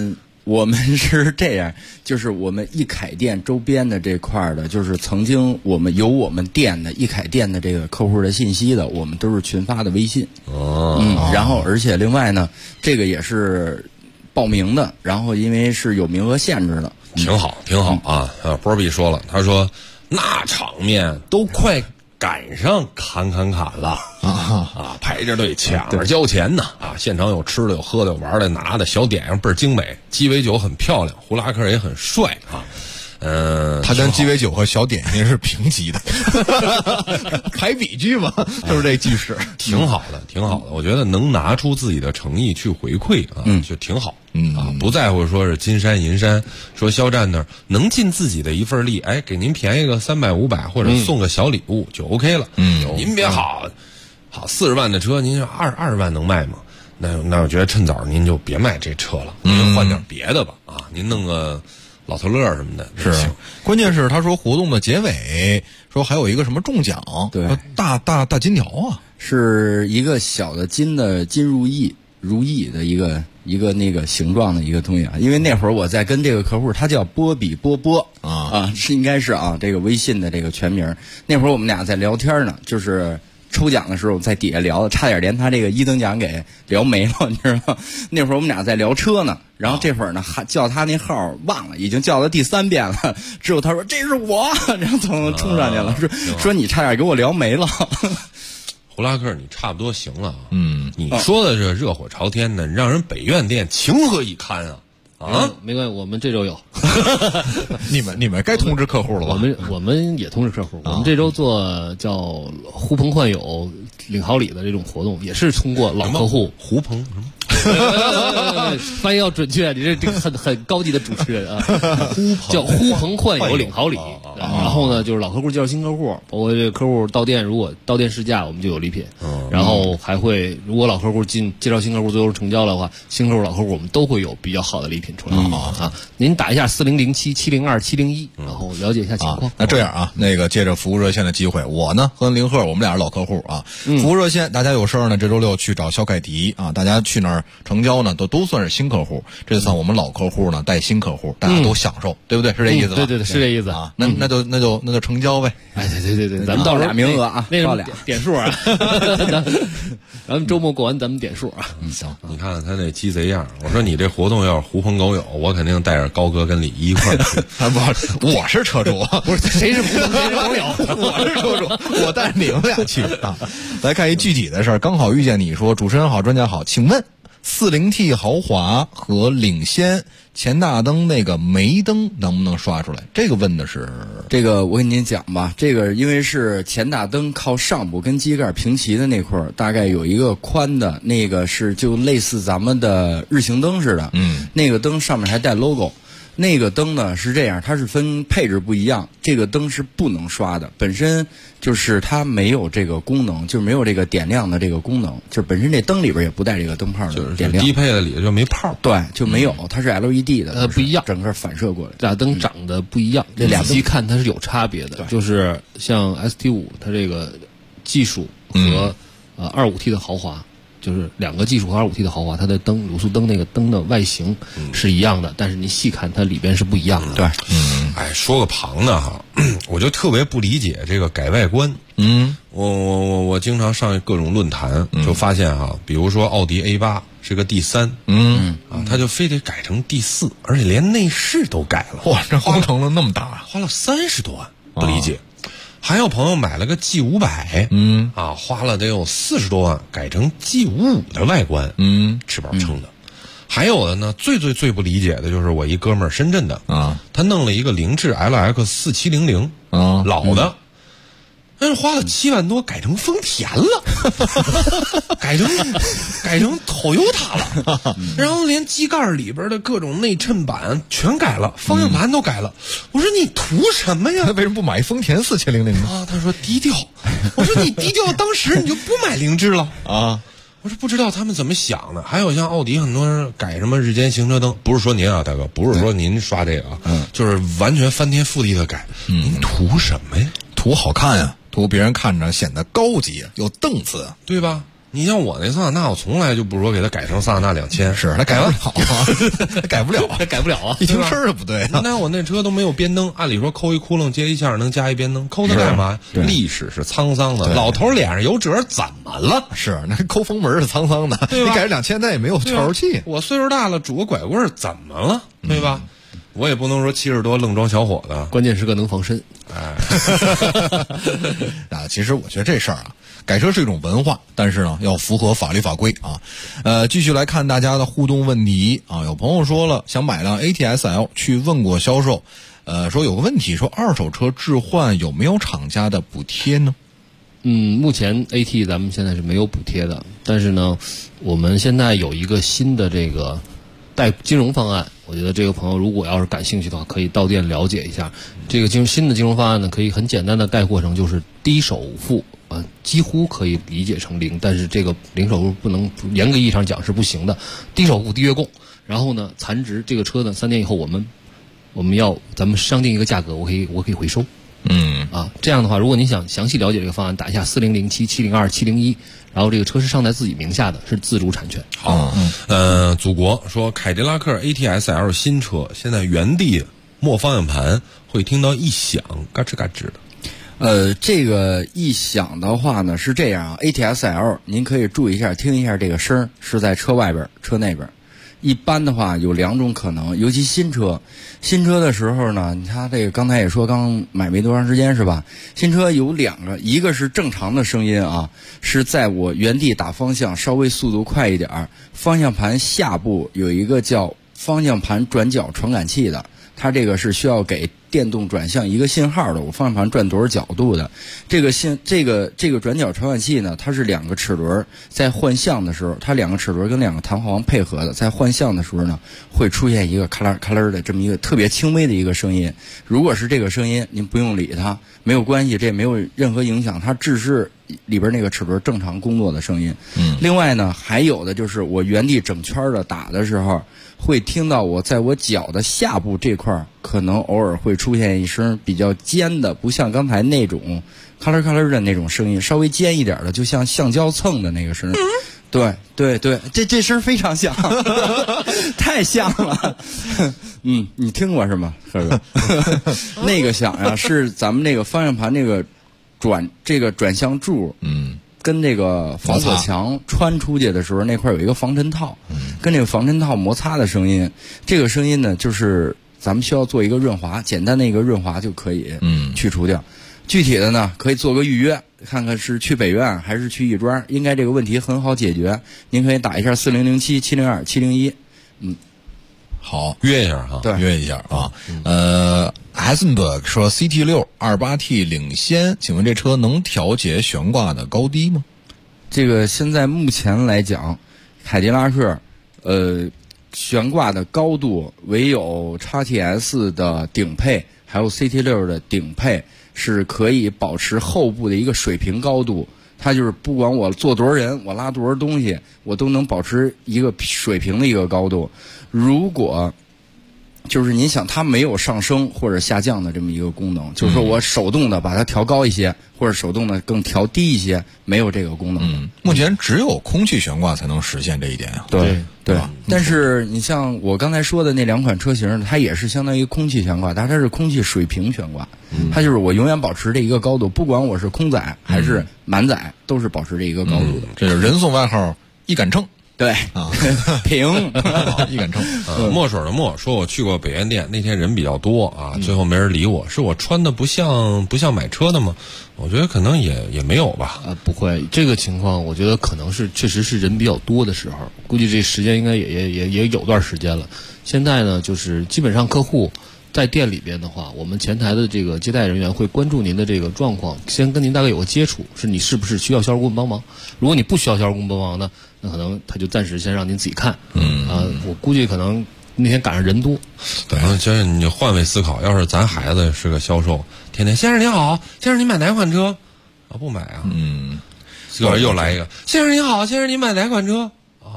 Speaker 21: 我们是这样，就是我们易凯店周边的这块的，就是曾经我们有我们店的易凯店的这个客户的信息的，我们都是群发的微信。然后而且另外呢，这个也是报名的，然后因为是有名额限制的。
Speaker 7: 挺好啊！波比说了，他说那场面都快赶上砍了排着队抢着交钱呢啊！现场有吃的有喝的有玩的，拿的小点上倍儿精美，鸡尾酒很漂亮，胡拉克也很帅啊。
Speaker 8: 他跟鸡尾酒和小点心是平级的，排比句嘛，就是这句式，
Speaker 7: 挺好的。我觉得能拿出自己的诚意去回馈啊，就挺好。不在乎说是金山银山，说肖战那儿能尽自己的一份力，哎，给您便宜个300、500，或者送个小礼物就 OK 了。您别好40万的车，您20万能卖吗？那我觉得趁早您就别卖这车了，您换点别的吧啊，您弄个老头乐什么的
Speaker 8: 是，关键是他说活动的结尾说还有一个什么中奖，
Speaker 21: 对，
Speaker 8: 大金条啊，
Speaker 21: 是一个小的金如意的一个那个形状的一个东西啊。因为那会儿我在跟这个客户，他叫波比波是应该是这个微信的这个全名。那会儿我们俩在聊天呢，就是抽奖的时候在底下聊的，差点连他这个1等奖给聊没了，你知道吗？那会儿我们俩在聊车呢，然后这会儿呢还叫他那号忘了，已经叫了第3遍了，之后他说这是我，然后冲上去了，说你差点给我聊没了。
Speaker 7: 胡拉克，你差不多行了。你说的这热火朝天的，让人北苑店情何以堪啊！
Speaker 20: 没关系，我们这周有。
Speaker 8: 你们该通知客户了吧？
Speaker 20: 我们也通知客户。我们这周做叫呼朋唤友领好礼的这种活动，也是通过老客户。
Speaker 7: 呼朋什么？
Speaker 20: 翻译要准确，你这个很高级的主持人啊。叫呼朋唤友领好礼。然后呢，就是老客户介绍新客户，包括这个客户到店，如果到店试驾，我们就有礼品。然后还会，如果老客户介绍新客户最后成交的话，新客户老客户我们都会有比较好的礼品出来啊。您打一下4007-702-701，然后了解一下情况。
Speaker 8: 那这样啊，那个借着服务热线的机会，我呢和林鹤我们俩是老客户啊。服务热线，大家有事儿呢，这周6去找肖凯迪啊，大家去那儿成交呢，都算是新客户。这算我们老客户呢带新客户，大家都享受，对不对？是这意思吧？
Speaker 20: 对，是这意思
Speaker 8: 啊。那就成交呗。
Speaker 20: 哎，对，咱们到时候
Speaker 21: 俩名额啊，
Speaker 20: 那什么点数啊。咱们周末过完咱们点数啊。
Speaker 7: 行，你看看他那鸡贼样。我说你这活动要是狐朋狗友，我肯定带着高哥跟李一块儿去。
Speaker 8: 我是车主，
Speaker 20: 不是谁是狐朋谁是狗友，
Speaker 8: 我是车主，我带着你们俩去啊。来看一具体的事儿，刚好遇见你说主持人好，专家好，请问40T 豪华和领先前大灯那个眉灯能不能刷出来？这个问的是
Speaker 21: 这个，我跟您讲吧，这个因为是前大灯靠上部跟机盖平齐的那块儿，大概有一个宽的，那个是就类似咱们的日行灯似的，那个灯上面还带 logo。那个灯呢是这样，它是分配置不一样，这个灯是不能刷的，本身就是它没有这个功能，就是没有这个点亮的这个功能，就是本身这灯里边也不带这个灯泡的点亮，
Speaker 7: 低配的里头就没泡，
Speaker 21: 对，就没有，它是 LED 的，
Speaker 20: 不一样，
Speaker 21: 整个反射过来，
Speaker 20: 俩灯长得不一样，这俩仔细看它是有差别的，就是像 ST5 它这个技术和25T 的豪华。就是2个技术和25T 的豪华，它的灯卤素灯那个灯的外形是一样的，但是你细看它里边是不一样的。
Speaker 21: 对，
Speaker 7: 哎，说个旁的哈，我就特别不理解这个改外观。我经常上各种论坛，就发现哈，比如说奥迪 A8 是个第3，他就非得改成第4，而且连内饰都改了。
Speaker 8: 哇，这工程了那么大，
Speaker 7: 花了30多万，不理解。还有朋友买了个 G500，花了得有40多万改成 G55的外观，吃饱撑的。还有的呢，最不理解的就是我一哥们儿深圳的他弄了一个凌志 LX4700老的，但是花了7万多改成丰田了，改成 Toyota 了，然后连机盖里边的各种内衬板全改了，方向盘都改了。我说你图什么呀？
Speaker 8: 他为什么不买丰田4700呢？
Speaker 7: 他说低调。我说你低调，当时你就不买凌志了啊？我说不知道他们怎么想的。还有像奥迪很多人改什么日间行车灯，不是说您啊，大哥，不是说您刷这个就是完全翻天覆地的改。您图什么呀？
Speaker 8: 图好看呀，图别人看着显得高级有档次，
Speaker 7: 对吧？ 你像我那桑塔纳，我从来就不说给它改成桑塔纳2000，
Speaker 8: 是他改不了啊，他改不了，
Speaker 20: 他改不了啊，
Speaker 8: 一听声儿就不对啊。
Speaker 7: 那我那车都没有边灯，按理说抠一窟窿接一下能加一边灯，抠它干嘛？历史是沧桑的，老头脸上有褶怎么了？
Speaker 8: 是那抠风门是沧桑的，你改成2000，那也没有透气。
Speaker 7: 我岁数大了，拄个拐棍怎么了？对吧？我也不能说70多愣装小伙子，
Speaker 20: 关键是个能防身。
Speaker 7: 哎，
Speaker 8: 其实我觉得这事儿啊，改车是一种文化，但是呢，要符合法律法规啊。继续来看大家的互动问题啊，有朋友说了，想买辆 ATS-L， 去问过销售，说有个问题，说二手车置换有没有厂家的补贴呢？
Speaker 20: 目前 AT 咱们现在是没有补贴的，但是呢，我们现在有一个新的这个贷金融方案，我觉得这个朋友如果要是感兴趣的话，可以到店了解一下。这个新的金融方案呢，可以很简单的概括成就是低首付，几乎可以理解成零，但是这个零首付不能严格意义上讲是不行的。低首付低月供，然后呢，残值这个车呢3年以后咱们商定一个价格，我可以回收。这样的话，如果您想详细了解这个方案，打一下4007-702-701，然后这个车是上在自己名下的，是自主产权。
Speaker 7: 好，祖国说凯迪拉克 ATS-L 新车现在原地摸方向盘会听到异响，嘎吱嘎吱的。
Speaker 21: 这个异响的话呢是这样 ，ATS-L 您可以注意一下，听一下这个声是在车外边、车内边。一般的话有2种可能，尤其新车的时候呢，他这个刚才也说刚买没多长时间是吧？新车有2个，一个是正常的声音啊，是在我原地打方向稍微速度快一点，方向盘下部有一个叫方向盘转角传感器的，它这个是需要给电动转向一个信号的，我方向盘转多少角度的。这个转角传感器呢，它是2个齿轮在换向的时候，它2个齿轮跟2个弹簧配合的，在换向的时候呢，会出现一个咔啦咔啦的这么一个特别轻微的一个声音。如果是这个声音，您不用理它，没有关系，这没有任何影响，它只是里边那个齿轮正常工作的声音。另外呢，还有的就是我原地整圈的打的时候，会听到我在我脚的下部这块可能偶尔会出现一声比较尖的，不像刚才那种咔啦咔啦的那种声音，稍微尖一点的，就像橡胶蹭的那个声。对对对，这声非常像，太像了。你听过是吗，赫哥？那个响呀，是咱们那个方向盘那个转向柱，跟这个防火墙穿出去的时候，那块有一个防尘套，跟这个防尘套摩擦的声音。这个声音呢，就是咱们需要做一个润滑，简单的一个润滑就可以去除掉。具体的呢，可以做个预约，看看是去北苑还是去亦庄，应该这个问题很好解决。您可以打一下4007-702-701。
Speaker 7: 好，约一下哈，
Speaker 8: 对，约一下啊。Hasenberg 说 CT6 28T 领先，请问这车能调节悬挂的高低吗？
Speaker 21: 这个现在目前来讲，凯迪拉克悬挂的高度唯有 XTS 的顶配还有 CT6 的顶配是可以保持后部的一个水平高度，它就是不管我坐多少人，我拉多少东西，我都能保持一个水平的一个高度。如果就是您想它没有上升或者下降的这么一个功能，就是说我手动的把它调高一些，或者手动的更调低一些，没有这个功能。
Speaker 8: 目前只有空气悬挂才能实现这一点啊。
Speaker 21: 对，但是你像我刚才说的那2款车型，它也是相当于空气悬挂，但是它是空气水平悬挂，它就是我永远保持这一个高度，不管我是空载还是满载，都是保持这一个高度的。
Speaker 8: 这是人送外号一杆秤。
Speaker 21: 对啊，平
Speaker 8: 一杆秤。
Speaker 7: 墨水的墨说，我去过北苑店，那天人比较多啊，最后没人理我，是我穿的不像买车的吗？我觉得可能也没有吧。
Speaker 20: 不会，这个情况我觉得可能是确实是人比较多的时候，估计这时间应该也有段时间了。现在呢，就是基本上客户在店里边的话，我们前台的这个接待人员会关注您的这个状况，先跟您大概有个接触，是你是不是需要销售顾问帮忙。如果你不需要销售顾问帮忙呢，那可能他就暂时先让您自己看。我估计可能那天赶上人多，
Speaker 7: 可能就是你换位思考，要是咱孩子是个销售，天天先生您好，先生您买哪款车啊？不买啊。又来一个，先生您好，先生您买哪款车啊？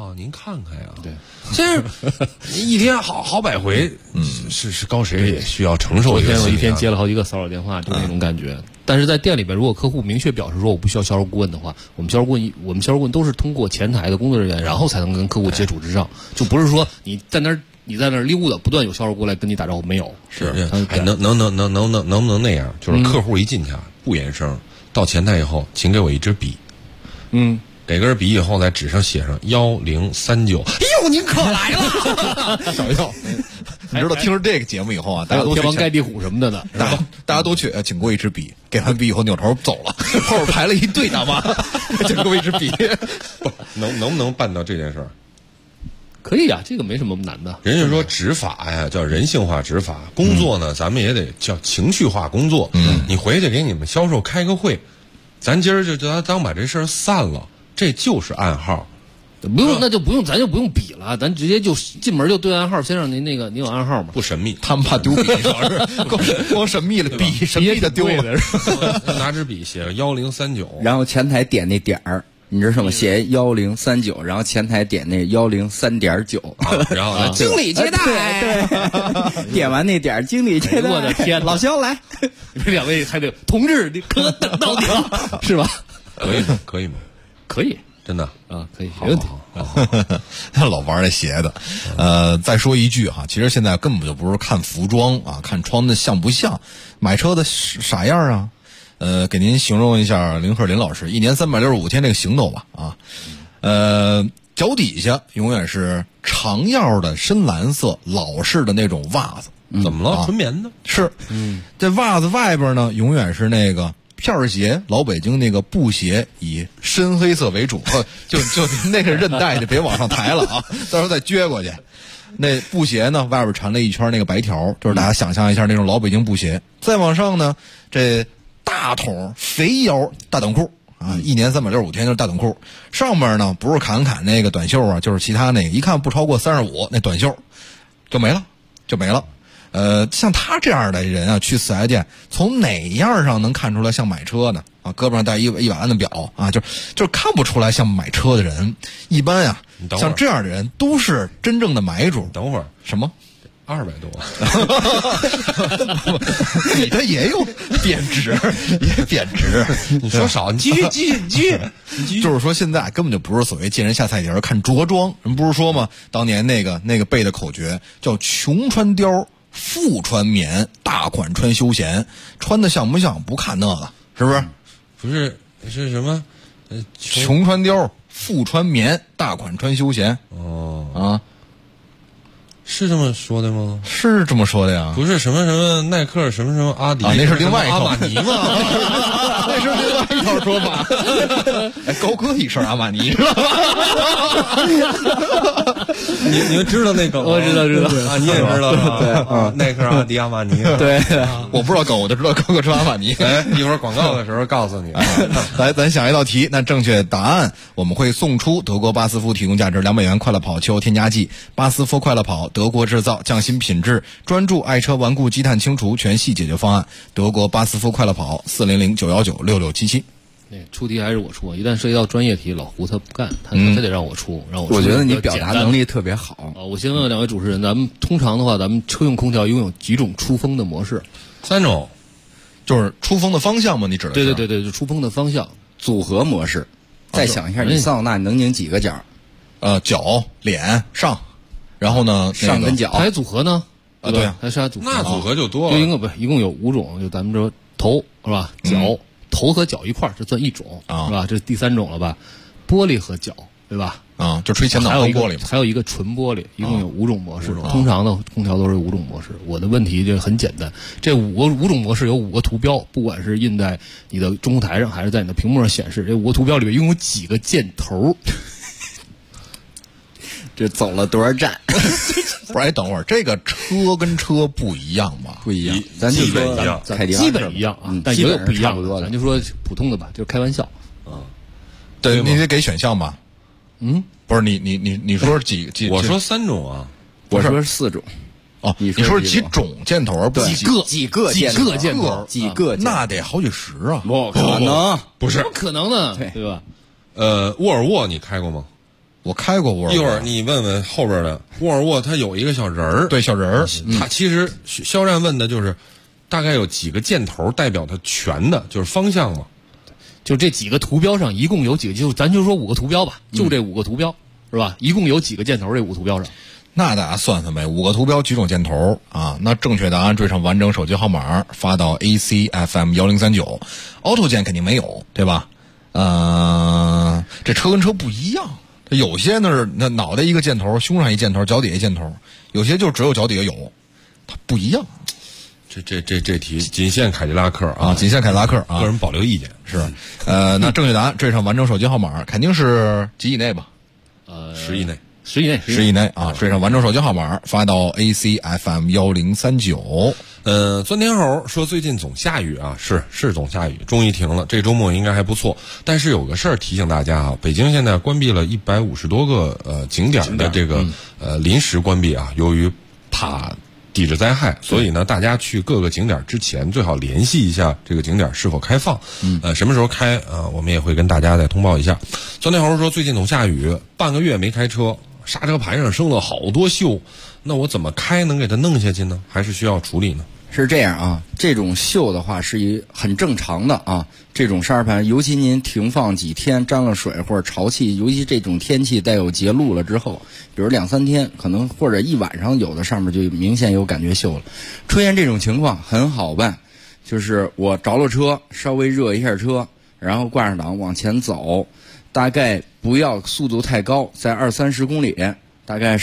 Speaker 7: 您看看呀，
Speaker 20: 对，
Speaker 7: 这是一天好百回，是高谁也需要承受。
Speaker 20: 昨天我一天接了好几个骚扰电话，就那种感觉。但是在店里边，如果客户明确表示说我不需要销售顾问的话，我们销售顾问都是通过前台的工作人员，然后才能跟客户接触之上，就不是说你在那儿溜达，不断有销售过来跟你打招呼，没有。
Speaker 7: 是，能不能那样？就是客户一进去不言声，到前台以后，请给我一支笔。给根笔以后，在纸上写上1039。
Speaker 20: 哎呦，您可来了！
Speaker 8: 吓我一跳。你知道听着这个节目以后啊，大家都
Speaker 20: 天王盖地虎什么的呢，
Speaker 8: 大家都去请过一支笔，给完笔以后扭头走了，后边排了一队大妈，请过一支笔。
Speaker 7: 能不能办到这件事儿？
Speaker 20: 可以啊，这个没什么难的。
Speaker 7: 人家说执法呀，叫人性化执法；工作呢，咱们也得叫情绪化工作。你回去给你们销售开个会，咱今儿就当把这事儿散了，这就是暗号。
Speaker 20: 不用，那就不用，咱就不用比了，咱直接就进门就对暗号。先生，您有暗号吗？
Speaker 7: 不神秘，
Speaker 8: 他们怕丢笔，主要是光神秘了，笔神秘的丢了。
Speaker 7: 拿支笔写个1039，
Speaker 21: 然后前台点那点儿，你知道吗？写1039，然后前台点那103.9，
Speaker 7: 然后
Speaker 21: 经理接待，对，点完那点儿，经理接待。
Speaker 20: 我的天，
Speaker 21: 老肖来，
Speaker 20: 你们两位还得同志，你可等到你了，是吧？
Speaker 7: 可以吗？
Speaker 20: 可以。
Speaker 7: 真的
Speaker 20: 啊，可以，没问题。
Speaker 8: 老玩这邪的，再说一句哈，其实现在根本就不是看服装啊，看穿的像不像，买车的啥样啊？给您形容一下林鹤林老师1年365天这个行头吧啊，脚底下永远是长腰的深蓝色老式的那种袜子，
Speaker 7: 怎么了？纯棉的
Speaker 8: 是，这袜子外边呢永远是那个。片儿鞋，老北京那个布鞋以深黑色为主，就那个韧带就别往上抬了啊，到时候再撅过去。那布鞋呢，外边缠了一圈那个白条，就是大家想象一下那种老北京布鞋。再往上呢，这大筒肥腰大短裤啊，1年365天就是大短裤。上面呢不是坎那个短袖啊，就是其他那个，一看不超过35那短袖，就没了。像他这样的人啊，去4S店，从哪样上能看出来像买车呢？啊，胳膊上戴一100万的表啊，就是看不出来像买车的人。一般呀，像这样的人都是真正的买主。
Speaker 7: 等会儿
Speaker 8: 什么
Speaker 7: ？200多，
Speaker 8: 你的也有贬值，也贬值。
Speaker 7: 你说少，你继续。
Speaker 8: 就是说，现在根本就不是所谓见人下菜碟看着装。人不是说吗？当年那个背的口诀叫穷穿貂。富穿棉，大款穿休闲，穿的像不像？不看那个，是不是？
Speaker 7: 不是，是什么？
Speaker 8: 穷穿貂，富穿棉，大款穿休闲。
Speaker 7: 哦
Speaker 8: 啊，
Speaker 7: 是这么说的吗？
Speaker 8: 是这么说的呀。
Speaker 7: 不是什么耐克，什么阿迪
Speaker 8: 啊，那是另外一套
Speaker 7: 阿玛尼吗？
Speaker 8: 那是另外一套说法。哎，高哥一身阿玛尼，知道吗？
Speaker 7: 你们知道那梗吗？
Speaker 20: 我知道
Speaker 7: 啊，你也知道是吧？
Speaker 8: 对
Speaker 7: 啊，耐克、阿迪、阿玛尼。
Speaker 8: 对，我不知道梗，我就知道高哥穿阿玛尼。
Speaker 7: 哎，一会儿广告的时候告诉你。
Speaker 8: 来，咱想一道题，那正确答案我们会送出德国巴斯夫提供价值200元快乐跑汽油添加剂，巴斯夫快乐跑，德国制造，匠心品质，专注爱车顽固积碳清除全系解决方案。德国巴斯夫快乐跑，400-919-6677。
Speaker 20: 那出题还是我出，一旦涉及到专业题，老胡他不干，他得让我出，让我出。
Speaker 21: 我觉得你表达能力特别好
Speaker 20: 啊！我先问问两位主持人，咱们通常的话，咱们车用空调一共有几种出风的模式
Speaker 7: ？3种，
Speaker 8: 就是出风的方向吗？你指的是？
Speaker 20: 对，就出风的方向
Speaker 21: 组合模式。再想一下，你桑塔纳能拧几个角？
Speaker 8: 脚、脸、上，然后呢，
Speaker 21: 上跟脚
Speaker 20: 还组合呢？
Speaker 8: 啊，对啊，
Speaker 20: 还是组合？
Speaker 7: 那组合就多了。
Speaker 20: 一共有5种，就咱们说头是吧？脚。头和脚一块儿，这算一种，是吧？这是第3种了吧？玻璃和脚，对吧？
Speaker 8: 啊，就吹前挡风玻璃嘛。
Speaker 20: 还有一个纯玻璃，一共有5种模式。通常的空调都是5种模式。我的问题就很简单，这5种模式有5个图标，不管是印在你的中控台上，还是在你的屏幕上显示，这5个图标里面一共有几个箭头？
Speaker 21: 这走了多少站？
Speaker 8: 不是，等会儿这个车跟车不一样吧？
Speaker 21: 不一样，咱就说
Speaker 20: 基本一样啊，但也有不一样的。咱就说普通的吧，就是开玩笑
Speaker 8: 啊。对，你得给选项吧？不是你说几？
Speaker 7: 我说3种啊，
Speaker 21: 我说4种。
Speaker 8: 哦，你说是几种箭头，不是
Speaker 21: 几个箭头，几个，
Speaker 8: 那得好几十啊！
Speaker 21: 不可能，
Speaker 7: 不是
Speaker 20: 不可能的，对吧？
Speaker 7: 沃尔沃你开过吗？
Speaker 8: 我开过沃尔沃。
Speaker 7: 一会儿你问问后边的沃尔沃，它有一个小人儿，
Speaker 8: 对，小人儿。
Speaker 7: 它其实肖战问的就是大概有几个箭头代表它全的，就是方向嘛。
Speaker 20: 就这几个图标上一共有几个，就咱就说5个图标吧，就这5个图标是吧？一共有几个箭头？这5个图标上，
Speaker 8: 那大家算算呗，5个图标几种箭头啊？那正确答案缀上完整手机号码发到 ACFM1039， auto 键肯定没有，对吧？这车跟车不一样，有些呢那脑袋一个箭头，胸上一箭头，脚底下一箭头，有些就只有脚底下有，它不一样。
Speaker 7: 这题仅限凯迪拉克啊，
Speaker 8: 仅限凯迪拉克啊，
Speaker 7: 个人保留意见
Speaker 8: 是。那正确答案缀上完整手机号码，肯定是几以内吧
Speaker 7: ？10以内。
Speaker 8: 10以内啊！缀上完整手机号码发到 ACFM1039。
Speaker 7: 钻天猴说最近总下雨啊，是总下雨，终于停了。这周末应该还不错，但是有个事儿提醒大家啊，北京现在关闭了150多个景点的这个临时关闭啊，由于怕抵制灾害，所以呢，大家去各个景点之前最好联系一下这个景点是否开放，什么时候开我们也会跟大家再通报一下。钻天猴说最近总下雨，半个月没开车。刹车盘上生了好多锈，那我怎么开能给它弄下去呢？还是需要处理呢？
Speaker 21: 是这样啊，这种锈的话是很正常的啊。这种刹车盘，尤其您停放几天沾了水或者潮气，尤其这种天气带有结露了之后，比如2、3天，可能或者一晚上，有的上面就明显有感觉锈了。出现这种情况很好办，就是我着了车，稍微热一下车，然后挂上档往前走。大概不要速度太高，在20-30公里，大概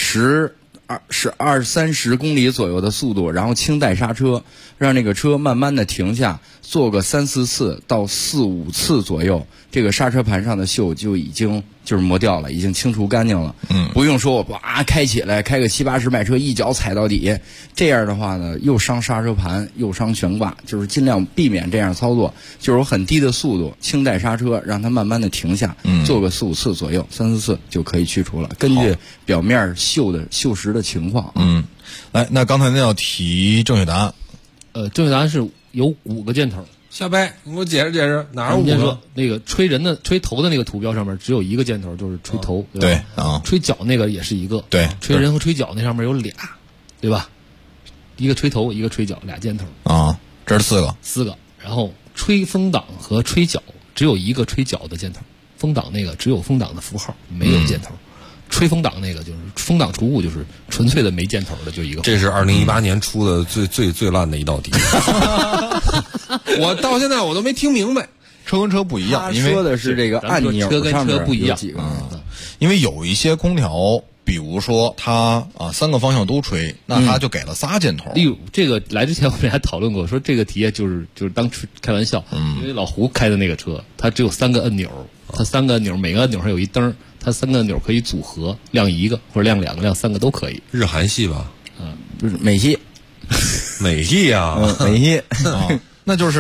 Speaker 21: 20-30公里左右的速度，然后轻带刹车，让那个车慢慢的停下，做个3-4次到4-5次左右，这个刹车盘上的锈就已经就是磨掉了，已经清除干净了。不用说我哇开起来开个70-80迈车一脚踩到底，这样的话呢又伤刹车盘又伤悬挂，就是尽量避免这样操作，就是有很低的速度轻带刹车，让它慢慢的停下，做个4-5次左右，3-4次就可以去除了，根据表面锈蚀的情况。
Speaker 8: 来，那刚才那道题正确答案，
Speaker 20: 正确答案是有5个箭头。
Speaker 7: 下掰，你给我解释解释，哪有5个？
Speaker 20: 那个吹头的那个图标上面只有一个箭头，就是吹头，
Speaker 8: 对啊。
Speaker 20: 吹脚那个也是一个，
Speaker 8: 对。
Speaker 20: 吹人和吹脚那上面有俩，对吧？一个吹头，一个吹脚，俩箭头
Speaker 8: 啊。这是4
Speaker 20: 个。然后吹风挡和吹脚只有一个吹脚的箭头，风挡那个只有风挡的符号，没有箭头。吹风挡那个就是风挡除物，就是纯粹的没箭头的，就一个。
Speaker 7: 这是2018年出的最烂的一道题。我到现在我都没听明白，
Speaker 8: 车跟车不一样，因为
Speaker 21: 说的是这个按钮
Speaker 20: 车跟车不一样。
Speaker 8: 因为有一些空调，比如说它3个方向都吹，那它就给了仨箭头。
Speaker 20: 例如这个来之前我们还讨论过，说这个题就是当开玩笑，因为老胡开的那个车，它只有3个按钮，它3个按钮每个按钮上有一灯，它3个按钮可以组合，亮1个或者亮2个、亮3个都可以。
Speaker 7: 日韩系吧？
Speaker 21: 不是美系，
Speaker 7: 美系啊，
Speaker 21: 美系
Speaker 8: 那就是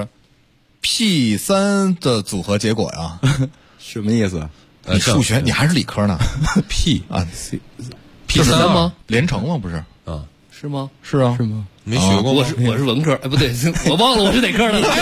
Speaker 8: P3 的组合结果呀？
Speaker 21: 什么意思？
Speaker 8: 你数学你还是理科呢
Speaker 7: ？P
Speaker 8: 啊
Speaker 20: ，P3 吗？
Speaker 8: 连乘吗？不是
Speaker 7: 啊？
Speaker 20: 是吗？
Speaker 8: 是啊？
Speaker 21: 是吗？
Speaker 7: 没学过
Speaker 20: 我是文科，不对，我忘了我是哪科的。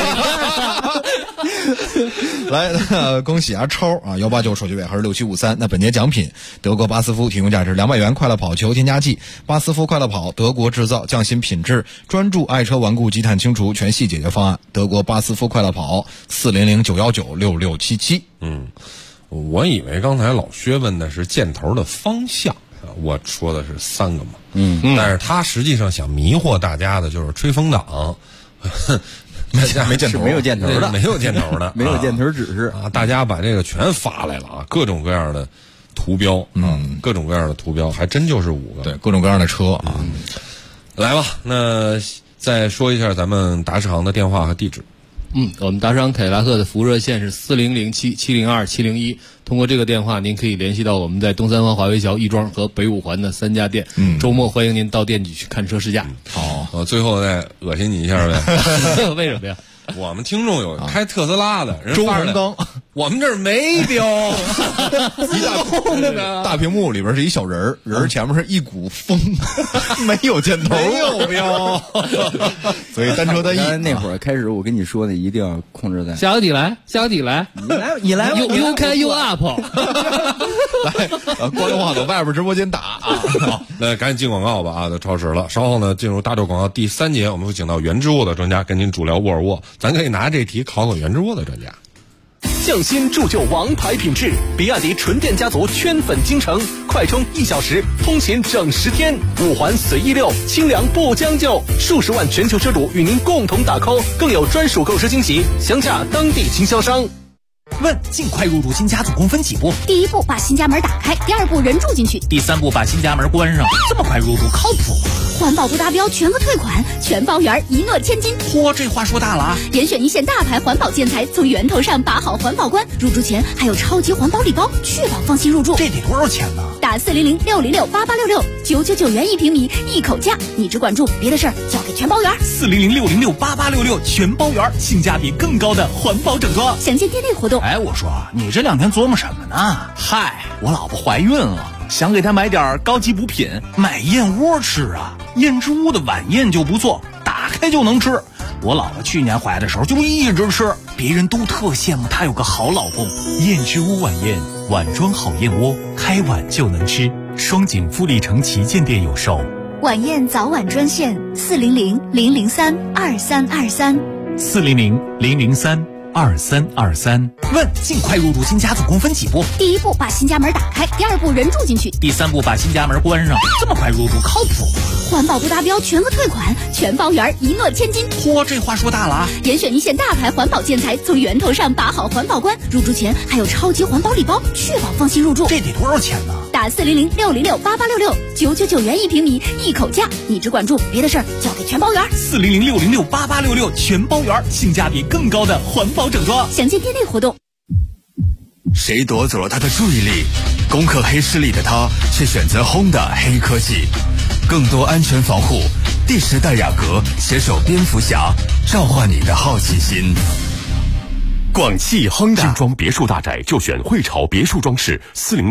Speaker 8: 来，恭喜阿超啊！189手机尾号是6753。那本节奖品，德国巴斯夫提供价值200元快乐跑球添加剂，巴斯夫快乐跑，德国制造，匠心品质，专注爱车顽固积碳清除全系解决方案。德国巴斯夫快乐跑，400-919-6677。
Speaker 7: 我以为刚才老薛问的是箭头的方向，我说的是3个嘛。但是他实际上想迷惑大家的就是吹风挡。
Speaker 8: 没箭头，
Speaker 21: 没有箭头的，
Speaker 7: 没有箭头的，
Speaker 21: 没有箭头指示
Speaker 7: 啊！大家把这个全发来了啊，各种各样的图标，各种各样的图标，还真就是5个，
Speaker 8: 对，各种各样的车啊。
Speaker 7: 来吧，那再说一下咱们达世行的电话和地址。
Speaker 20: 我们达世行凯迪拉克的服务热线是4007-702-701，通过这个电话，您可以联系到我们在东三环华威桥、亦庄和北五环的3家店。周末欢迎您到店里去看车试驾。
Speaker 7: 好，我最后再恶心你一下呗。
Speaker 20: 为什么呀？
Speaker 7: 我们听众有开特斯拉的，
Speaker 8: 周鸿刚，
Speaker 7: 我们这儿没标，
Speaker 8: 大屏幕里边是一小人儿前面是一股风，没有箭头，
Speaker 7: 没有标，
Speaker 8: 所以单车单翼。
Speaker 21: 那会儿开始我跟你说的，一定要控制在
Speaker 20: 下个底来，
Speaker 21: 你来
Speaker 20: ，You can you up。 Apple。
Speaker 8: 来，光荣话走外边直播间打啊！
Speaker 7: 好，那赶紧进广告吧啊！都超时了，稍后呢进入大洲广告第3节，我们会请到原汁沃的专家跟您主聊沃尔沃，咱可以拿这题考考原汁沃的专家。
Speaker 1: 匠心铸就王牌品质，比亚迪纯电家族圈粉京城，快充1小时，通勤整10天，5环随意溜，清凉不将就，数十万全球车主与您共同打 call， 更有专属购车惊喜，详洽当地经销商。
Speaker 17: 问：尽快入住新家总共分几步？
Speaker 12: 第1步把新家门打开，第2步人住进去，
Speaker 17: 第3步把新家门关上。这么快入住靠谱吗？
Speaker 12: 环保不达标全额退款，全包圆，一诺千金。
Speaker 17: 嚯，这话说大了啊！
Speaker 12: 严选一线大牌环保建材，从源头上把好环保关。入住前还有超级环保礼包，确保放心入住。
Speaker 17: 这得多少钱呢？
Speaker 12: 打400-606-8866 ，999元1平米，一口价，你只管住，别的事儿交给全包圆。
Speaker 17: 400-606-8866，全包圆，性价比更高的环保整装。
Speaker 12: 详见店内活动。
Speaker 17: 哎，我说你这2天琢磨什么呢？嗨，我老婆怀孕了，想给她买点高级补品，买燕窝吃啊。燕之屋的晚宴就不错，打开就能吃。我老婆去年怀的时候就一直吃，别人都特羡慕她有个好老公。
Speaker 3: 燕之屋晚宴，碗装好燕窝，开碗就能吃。双井富力城旗舰店有售。
Speaker 18: 晚宴早晚专线400-003-2323。
Speaker 3: 400-003-2323。
Speaker 17: 问：尽快入住新家总共分几步？
Speaker 12: 第1步把新家门打开，第2步人住进去，
Speaker 17: 第3步把新家门关上。这么快入住靠谱吗？
Speaker 12: 环保不达标全额退款，全包圆，一诺千金。
Speaker 17: 嚯，这话说大了啊！
Speaker 12: 严选一线大牌环保建材，从源头上把好环保关。入住前还有超级环保礼包，确保放心入住。
Speaker 17: 这得多少钱呢？
Speaker 12: 打400-606-8866 ，999元1平米，一口价，你只管住，别的事儿交给全包圆。
Speaker 17: 400-606-8866，全包圆，性价比更高的环保整装。
Speaker 12: 详见店内活动。
Speaker 22: 谁夺走了他的注意力？攻克黑势力的他，却选择Honda黑科技。更多安全防护，第10代雅阁携手蝙蝠侠，召唤你的好奇心。
Speaker 1: 广汽Honda精装别墅大宅就选汇潮别墅装饰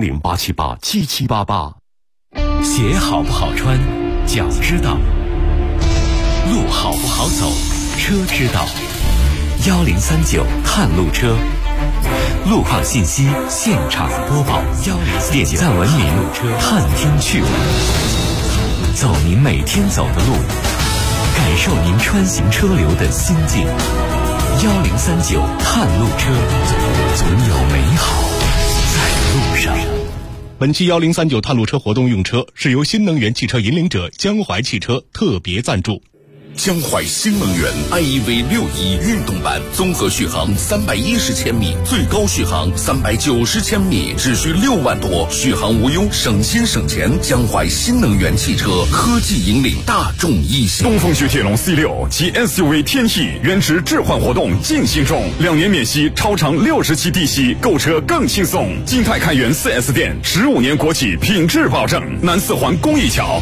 Speaker 1: ，400-878-7788。
Speaker 13: 鞋好不好穿，脚知道；路好不好走，车知道。1039探路车，路况信息现场播报，点赞文明探听趣闻，走您每天走的路，感受您穿行车流的心境。1039探路车，总有美好在路上。
Speaker 1: 本期1039探路车活动用车是由新能源汽车引领者江淮汽车特别赞助。
Speaker 2: 江淮新能源 IEV61运动版，综合续航310千米，最高续航390千米，只需6万多，续航无忧，省心省钱。江淮新能源汽车，科技引领大众一心。 东风雪铁龙 C6 及 SUV 天翼原值置换活动进行中，2年免息，超长60期低息，购车更轻松。金泰开元 4S 店，15年国企品质保证。南4环公益桥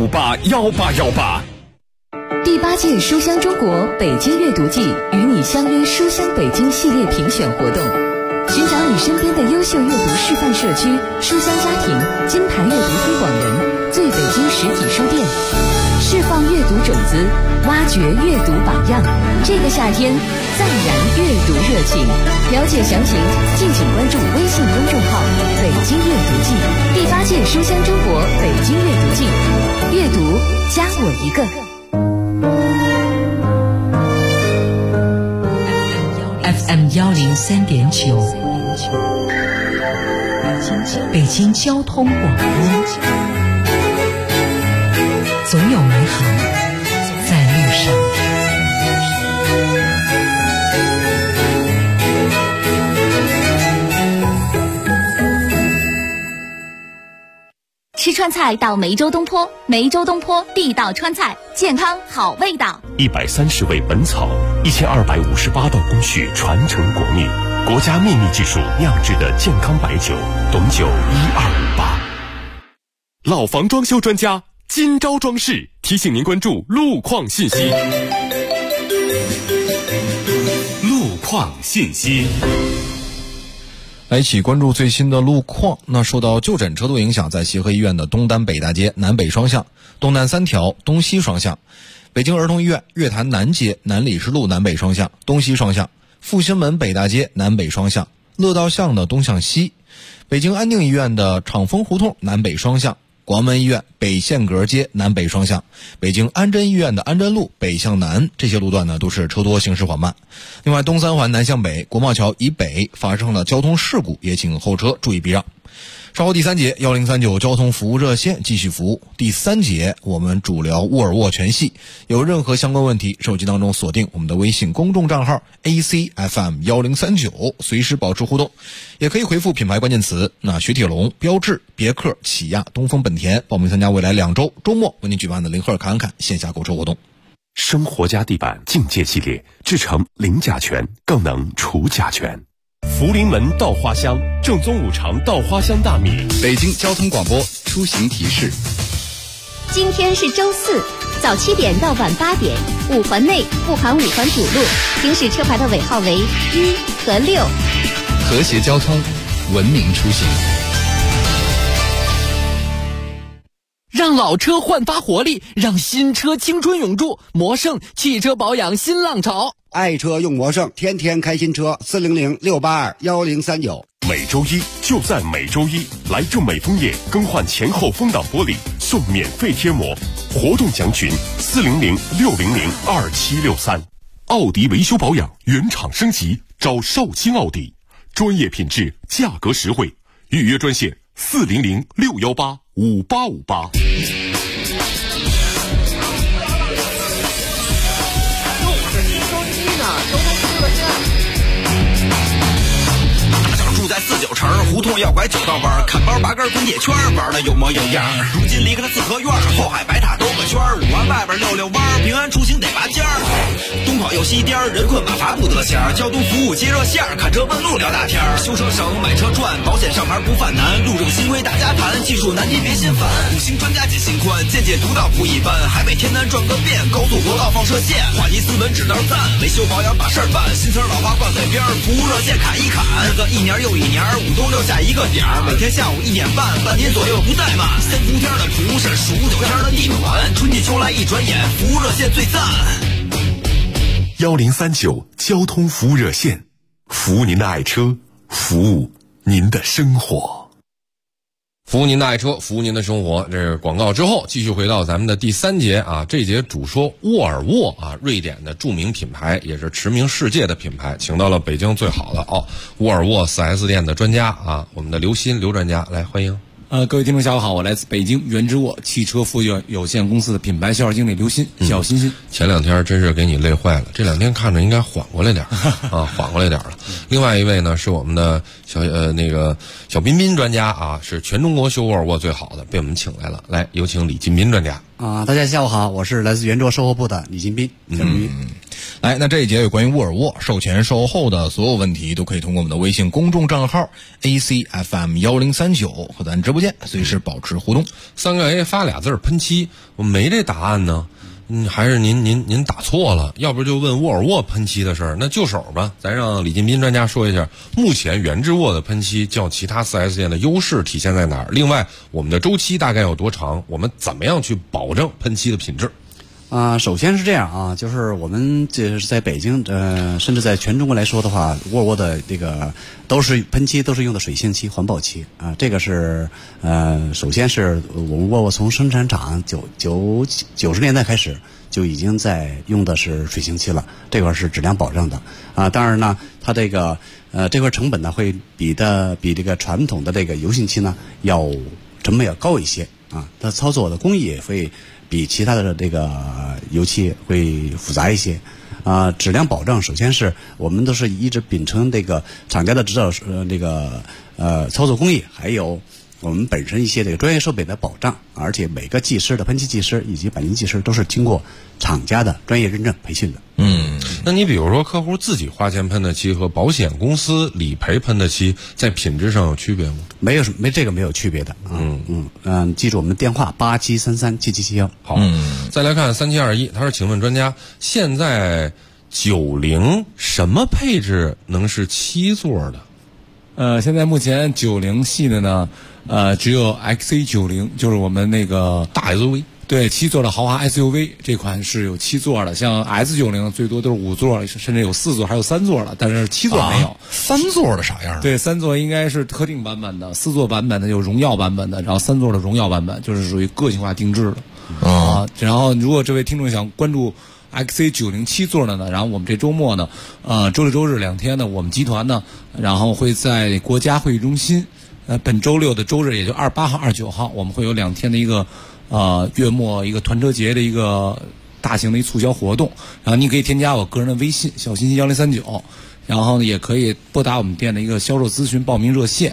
Speaker 2: 67581818。
Speaker 23: 第8届书香中国北京阅读季与你相约书香北京系列评选活动，寻找你身边的优秀阅读示范社区、书香家庭、金牌阅读推广人、最北京实体书店，释放阅读种子，挖掘阅读榜样。这个夏天，再燃阅读热情。了解详情，敬请关注微信公众号“北京阅读季”。第8届书香中国北京阅读季，阅读加我一个。
Speaker 24: FM 103.9，北京交通广播，总有美好在路上。
Speaker 18: 吃川菜到梅州东坡，梅州东坡地道川菜，健康好味道。
Speaker 1: 130味本草，1258道工序传承国秘，国家秘密技术酿制的健康白酒，董酒1258。老房装修专家金招装饰提醒您关注路况信息。路况信息。
Speaker 8: 来一起关注最新的路况。那受到就诊车多影响，在协和医院的东单北大街南北双向、东南3条、东西双向；北京儿童医院月坛南街南礼士路南北双向、东西双向；复兴门北大街南北双向、乐道巷的东向西； 北京安定医院的厂风胡同南北双向，广门医院北线阁街南北双向，北京安贞医院的安贞路北向南，这些路段呢都是车多行驶缓慢。另外东三环南向北，国贸桥以北发生了交通事故，也请后车注意避让。稍后第3节1039交通服务热线继续服务。第3节我们主聊沃尔沃全系，有任何相关问题，手机当中锁定我们的微信公众账号 ACFM1039，随时保持互动，也可以回复品牌关键词，那雪铁龙、标致、别克、起亚、东风本田，报名参加未来2周周末为您举办的零赫尔侃侃线下购车活动。
Speaker 1: 生活家地板境界系列，制成零甲醛，更能除甲醛。福临门稻花香，正宗五常稻花香大米。
Speaker 22: 北京交通广播出行提示：
Speaker 12: 今天是周4，早7点到晚8点，5环内不含5环主路，行驶车牌的尾号为1和6。
Speaker 22: 和谐交通，文明出行。
Speaker 4: 让老车焕发活力，让新车青春永驻。魔盛汽车保养新浪潮，
Speaker 5: 爱车用魔盛，天天开新车，400-682-1039。
Speaker 1: 每周一就在每周一，来正美枫叶更换前后风挡玻璃，送免费贴膜。活动详询400-600-2763。奥迪维修保养原厂升级，找绍兴奥迪，专业品质，价格实惠。预约专线400-618-5858。
Speaker 6: 住在49城，胡同要拐9道弯，看包拔根滚铁圈，玩的有模有样。如今离开了四合院，后海白塔兜个圈，5环外边溜弯，平安出行得拔尖儿。东跑又西颠，人困马乏不得闲。交通服务接热线，看车问路聊大天。修车省，买车赚，保险上牌不犯难。路政新规大家谈，技术难题别心烦。5星专家解心宽，见解独到不一般。海北天南转个遍，高速国道放射线，话题斯文指道赞，维修保养把事儿办。新词老话挂嘴边，服务热线砍一砍。日子一年又一年，5都留下一个点儿。每天下午1点半，半年左右不怠慢。3伏天的蒲是数9天的地暖，春季秋来一转眼，服务热线最赞。
Speaker 1: 1039交通服务热线，服务您的爱车，服务您的生活。
Speaker 7: 服务您的爱车，服务您的生活。这个广告之后，继续回到咱们的第3节啊。这节主说沃尔沃啊，瑞典的著名品牌，也是驰名世界的品牌，请到了北京最好的沃尔沃 4S 店的专家啊，我们的刘鑫刘专家来欢迎。
Speaker 9: 各位听众下午好，我来自北京原之沃汽车服务有限公司的品牌销售经理刘鑫，小欣欣。
Speaker 7: 前2天真是给你累坏了，这2天看着应该缓过来点啊，缓过来点了。另外一位呢是我们的小彬彬专家啊，是全中国修沃尔沃最好的，被我们请来了。来，有请李进彬专家。
Speaker 10: 大家下午好，我是来自原之沃售后部的李进彬。
Speaker 8: 来，那这一节有关于沃尔沃售前售后的所有问题，都可以通过我们的微信公众账号 ACFM1039 和咱直播间随时保持互动。
Speaker 7: 3个 A 发俩字喷漆，我没这答案呢。还是您打错了，要不就问沃尔沃喷漆的事儿，那就手吧。咱让李进彬专家说一下，目前原之沃的喷漆较其他 4S 店的优势体现在哪儿？另外，我们的周期大概有多长？我们怎么样去保证喷漆的品质？
Speaker 10: 首先是这样啊，就是我们这是在北京，甚至在全中国来说的话，沃尔沃的这个喷漆都是用的水性漆、环保漆啊。这个是首先是我们沃尔沃从生产厂90年代开始就已经在用的是水性漆了，这块是质量保障的啊。当然呢，它这个这块成本呢会比这个传统的这个油性漆呢成本要高一些啊，它操作的工艺也会比其他的这个油漆会复杂一些，质量保障首先是我们都是一直秉承这个厂家的指导，操作工艺，还有我们本身一些这个专业设备的保障，而且每个技师的喷漆技师以及钣金技师都是经过厂家的专业认证培训的。
Speaker 7: 那你比如说客户自己花钱喷的漆和保险公司理赔喷的漆，在品质上有区别吗？
Speaker 10: 没有区别的。记住我们的电话87337771。
Speaker 7: 好，再来看3721，他说：“请问专家，现在90什么配置能是7座的？”
Speaker 9: 现在目前90系的呢，只有 XC90，就是我们那个
Speaker 7: 大 SUV。
Speaker 9: 对，7座的豪华 SUV 这款是有7座的，像 S90最多都是5座，甚至有4座，还有3座的，但是7座没有。
Speaker 8: 3座的啥样？
Speaker 9: 对，3座应该是特定版本的，4座版本的有荣耀版本的，然后3座的荣耀版本就是属于个性化定制的。然后如果这位听众想关注 XC90 7座的呢，然后我们这周末呢，周六周日2天呢，我们集团呢，然后会在国家会议中心，本周六的周日，也就28号、29号，我们会有2天的一个月末一个团车节的一个大型的一促销活动，然后你可以添加我个人的微信小信息1039，然后呢也可以拨打我们店的一个销售咨询报名热线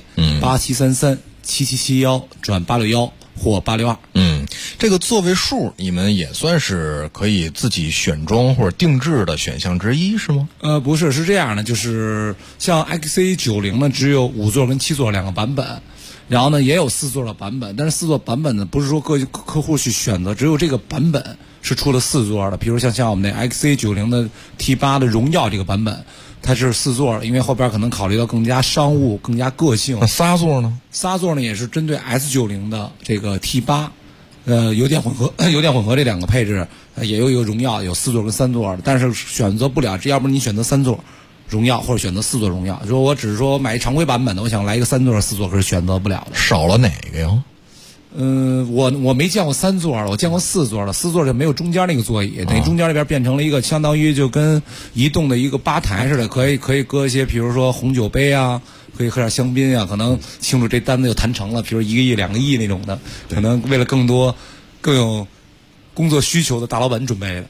Speaker 9: 8733-7771-861或862。
Speaker 8: 这个座位数你们也算是可以自己选装或者定制的选项之一是吗？
Speaker 9: 不是，是这样的，就是像 XC90 呢只有5座跟7座2个版本。然后呢，也有4座的版本，但是4座版本呢，不是说各客户去选择，只有这个版本是出了4座的。比如像我们那 XC90 的 T8 的荣耀这个版本，它是4座的，因为后边可能考虑到更加商务、更加个性。
Speaker 8: 那仨座呢
Speaker 9: ？3座呢也是针对 S90 的这个 T8，油电混合这2个配置，也有一个荣耀，有4座跟3座的，但是选择不了，要不然你选择3座。荣耀或者选择4座荣耀，如果我只是说买常规版本的，我想来一个3座4座，可是选择不了的。
Speaker 8: 少了哪个呀？
Speaker 9: 我没见过3座的，我见过4座的，4座就没有中间那个座椅，等于中间那边变成了一个相当于就跟移动的一个吧台似的，可以搁一些，比如说红酒杯啊，可以喝点香槟啊，可能庆祝这单子就谈成了，比如1个亿、2个亿那种的，可能为了更有工作需求的大老板准备的。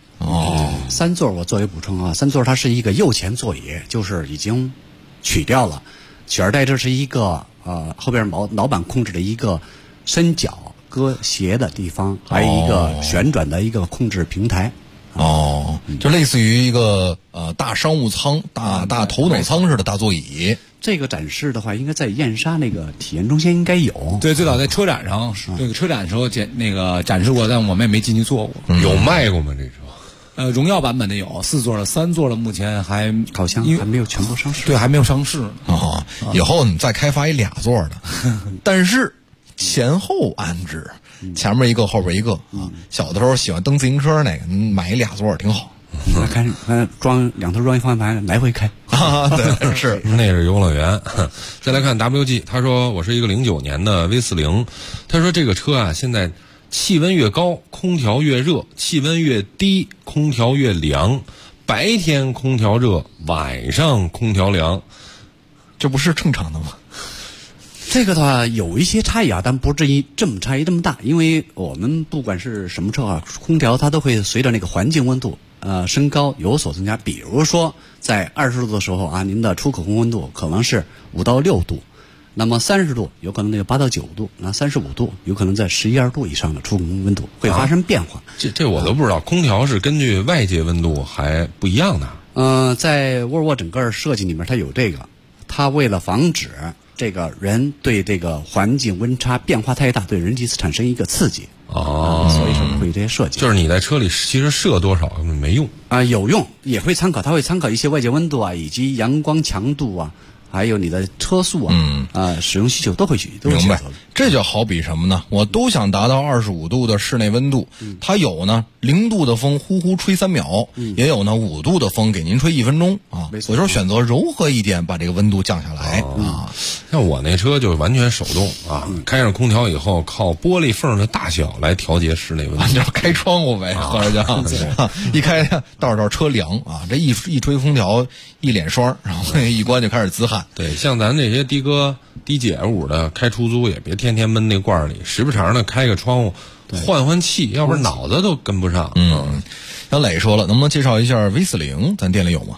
Speaker 10: 3座我作为补充啊，3座它是一个右前座椅，就是已经取掉了，取而代之是一个后边老板控制的一个伸脚搁鞋的地方，还有一个旋转的一个控制平台。
Speaker 8: 就类似于一个大商务舱、大头等舱似的大座椅。
Speaker 10: 这个展示的话，应该在燕莎那个体验中心应该有。
Speaker 9: 对，最早在车展上，这个车展的时候展示过，但我们也没进去坐过。
Speaker 7: 有卖过吗？这车？
Speaker 9: 荣耀版本的有4座的，3座的目前
Speaker 10: 好像还没有全部上市。
Speaker 9: 对，还没有上市
Speaker 8: 以后你再开发一2座的，但是前后安置，前面一个后边一个小的时候喜欢蹬自行车那个，买一2座挺好。
Speaker 10: 看装2头装一方向盘来回开
Speaker 8: 对，是
Speaker 7: 那是游乐园。再来看 WG， 他说我是一个09年的 V40， 他说这个车啊现在气温越高空调越热，气温越低空调越凉，白天空调热，晚上空调凉，
Speaker 8: 这不是正常的吗？
Speaker 10: 这个的话有一些差异啊，但不至于差异这么大，因为我们不管是什么车啊，空调它都会随着那个环境温度升高有所增加。比如说在20度的时候啊，您的出口空温度可能是5到6度，那么30度有可能那个8到9度，那35度有可能在11、12度以上的出口温度会发生变化。
Speaker 7: 这我都不知道，空调是根据外界温度还不一样的。
Speaker 10: 在沃尔沃整个设计里面它有这个，它为了防止这个人对这个环境温差变化太大，对人体产生一个刺激所以说会有这些设计。
Speaker 7: 就是你在车里其实设多少没用
Speaker 10: 有用，也会参考，它会参考一些外界温度啊，以及阳光强度啊，还有你的车速使用需求都会
Speaker 8: 明白。这就好比什么呢？我都想达到25度的室内温度，它有呢0度的风呼呼吹3秒，也有呢5度的风给您吹1分钟啊。有时候选择柔和一点，把这个温度降下来
Speaker 7: 像我那车就完全手动开上空调以后靠玻璃缝的大小来调节室内温度，
Speaker 8: 就开窗户呗，合着讲一开到车凉这一吹空调一脸霜，然后一关就开始自汗。
Speaker 7: 对，像咱这些的哥的姐屋的开出租也别天天闷那罐里，时不常的开个窗户换气，要不然脑子都跟不上。
Speaker 8: 小磊说了，能不能介绍一下 V40？ 咱店里有吗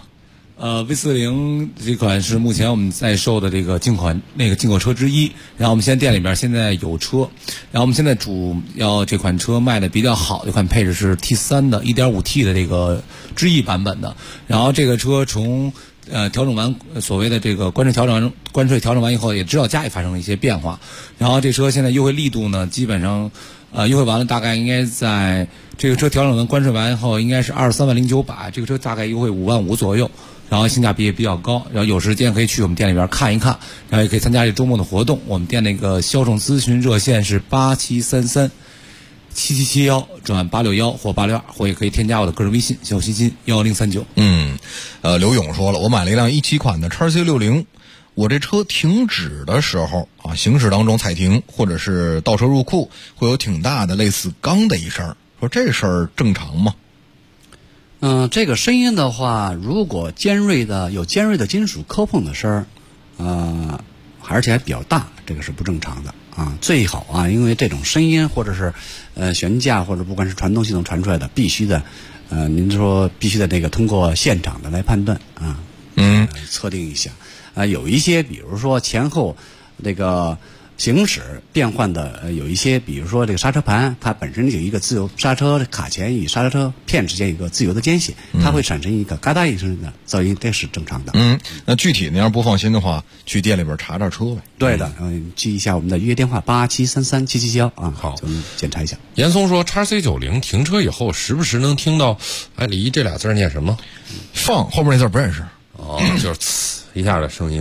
Speaker 9: ？V40这款是目前我们在售的这个进口车之一。然后我们现在店里边现在有车，然后我们现在主要这款车卖的比较好的一款配置是 T3 的 1.5T 的这个之翼版本的。然后这个车从调整完所谓的这个关税调整完以后，也知道家里发生了一些变化。然后这车现在优惠力度呢，基本上优惠完了大概应该在这个车调整完关税完以后，应该是23.09万，这个车大概优惠5.5万左右。然后性价比也比较高，然后有时间可以去我们店里边看一看，然后也可以参加这周末的活动。我们店那个销售咨询热线是8733-7771-861 7771转861或862，或也可以添加我的个人微信小心心1039。
Speaker 8: 刘勇说了，我买了一辆17款的 XC60，我这车停止的时候啊，行驶当中踩停或者是倒车入库，会有挺大的类似钢的一声，说这事儿正常吗？
Speaker 10: 这个声音的话，如果有尖锐的金属磕碰的声儿，而且还比较大，这个是不正常的啊。最好啊，因为这种声音或者是悬架或者不管是传动系统传出来的，必须的，您说必须的那个通过现场的来判断啊，测定一下啊。有一些比如说前后这个行驶变换的有一些，比如说这个刹车盘，它本身有一个自由刹车卡钳与刹车片之间有一个自由的间隙，它会产生一个嘎哒一声的噪音，这是正常的。
Speaker 8: 那具体您要不放心的话，去店里边查查车呗。
Speaker 10: 对的，记一下我们的预约电话87337771啊，
Speaker 7: 好，
Speaker 10: 咱们检查一下。
Speaker 7: 严嵩说 XC90 停车以后时不时能听到，李这俩字念什么？
Speaker 8: 放后面那字不认识。
Speaker 7: 就是呲一下的声音。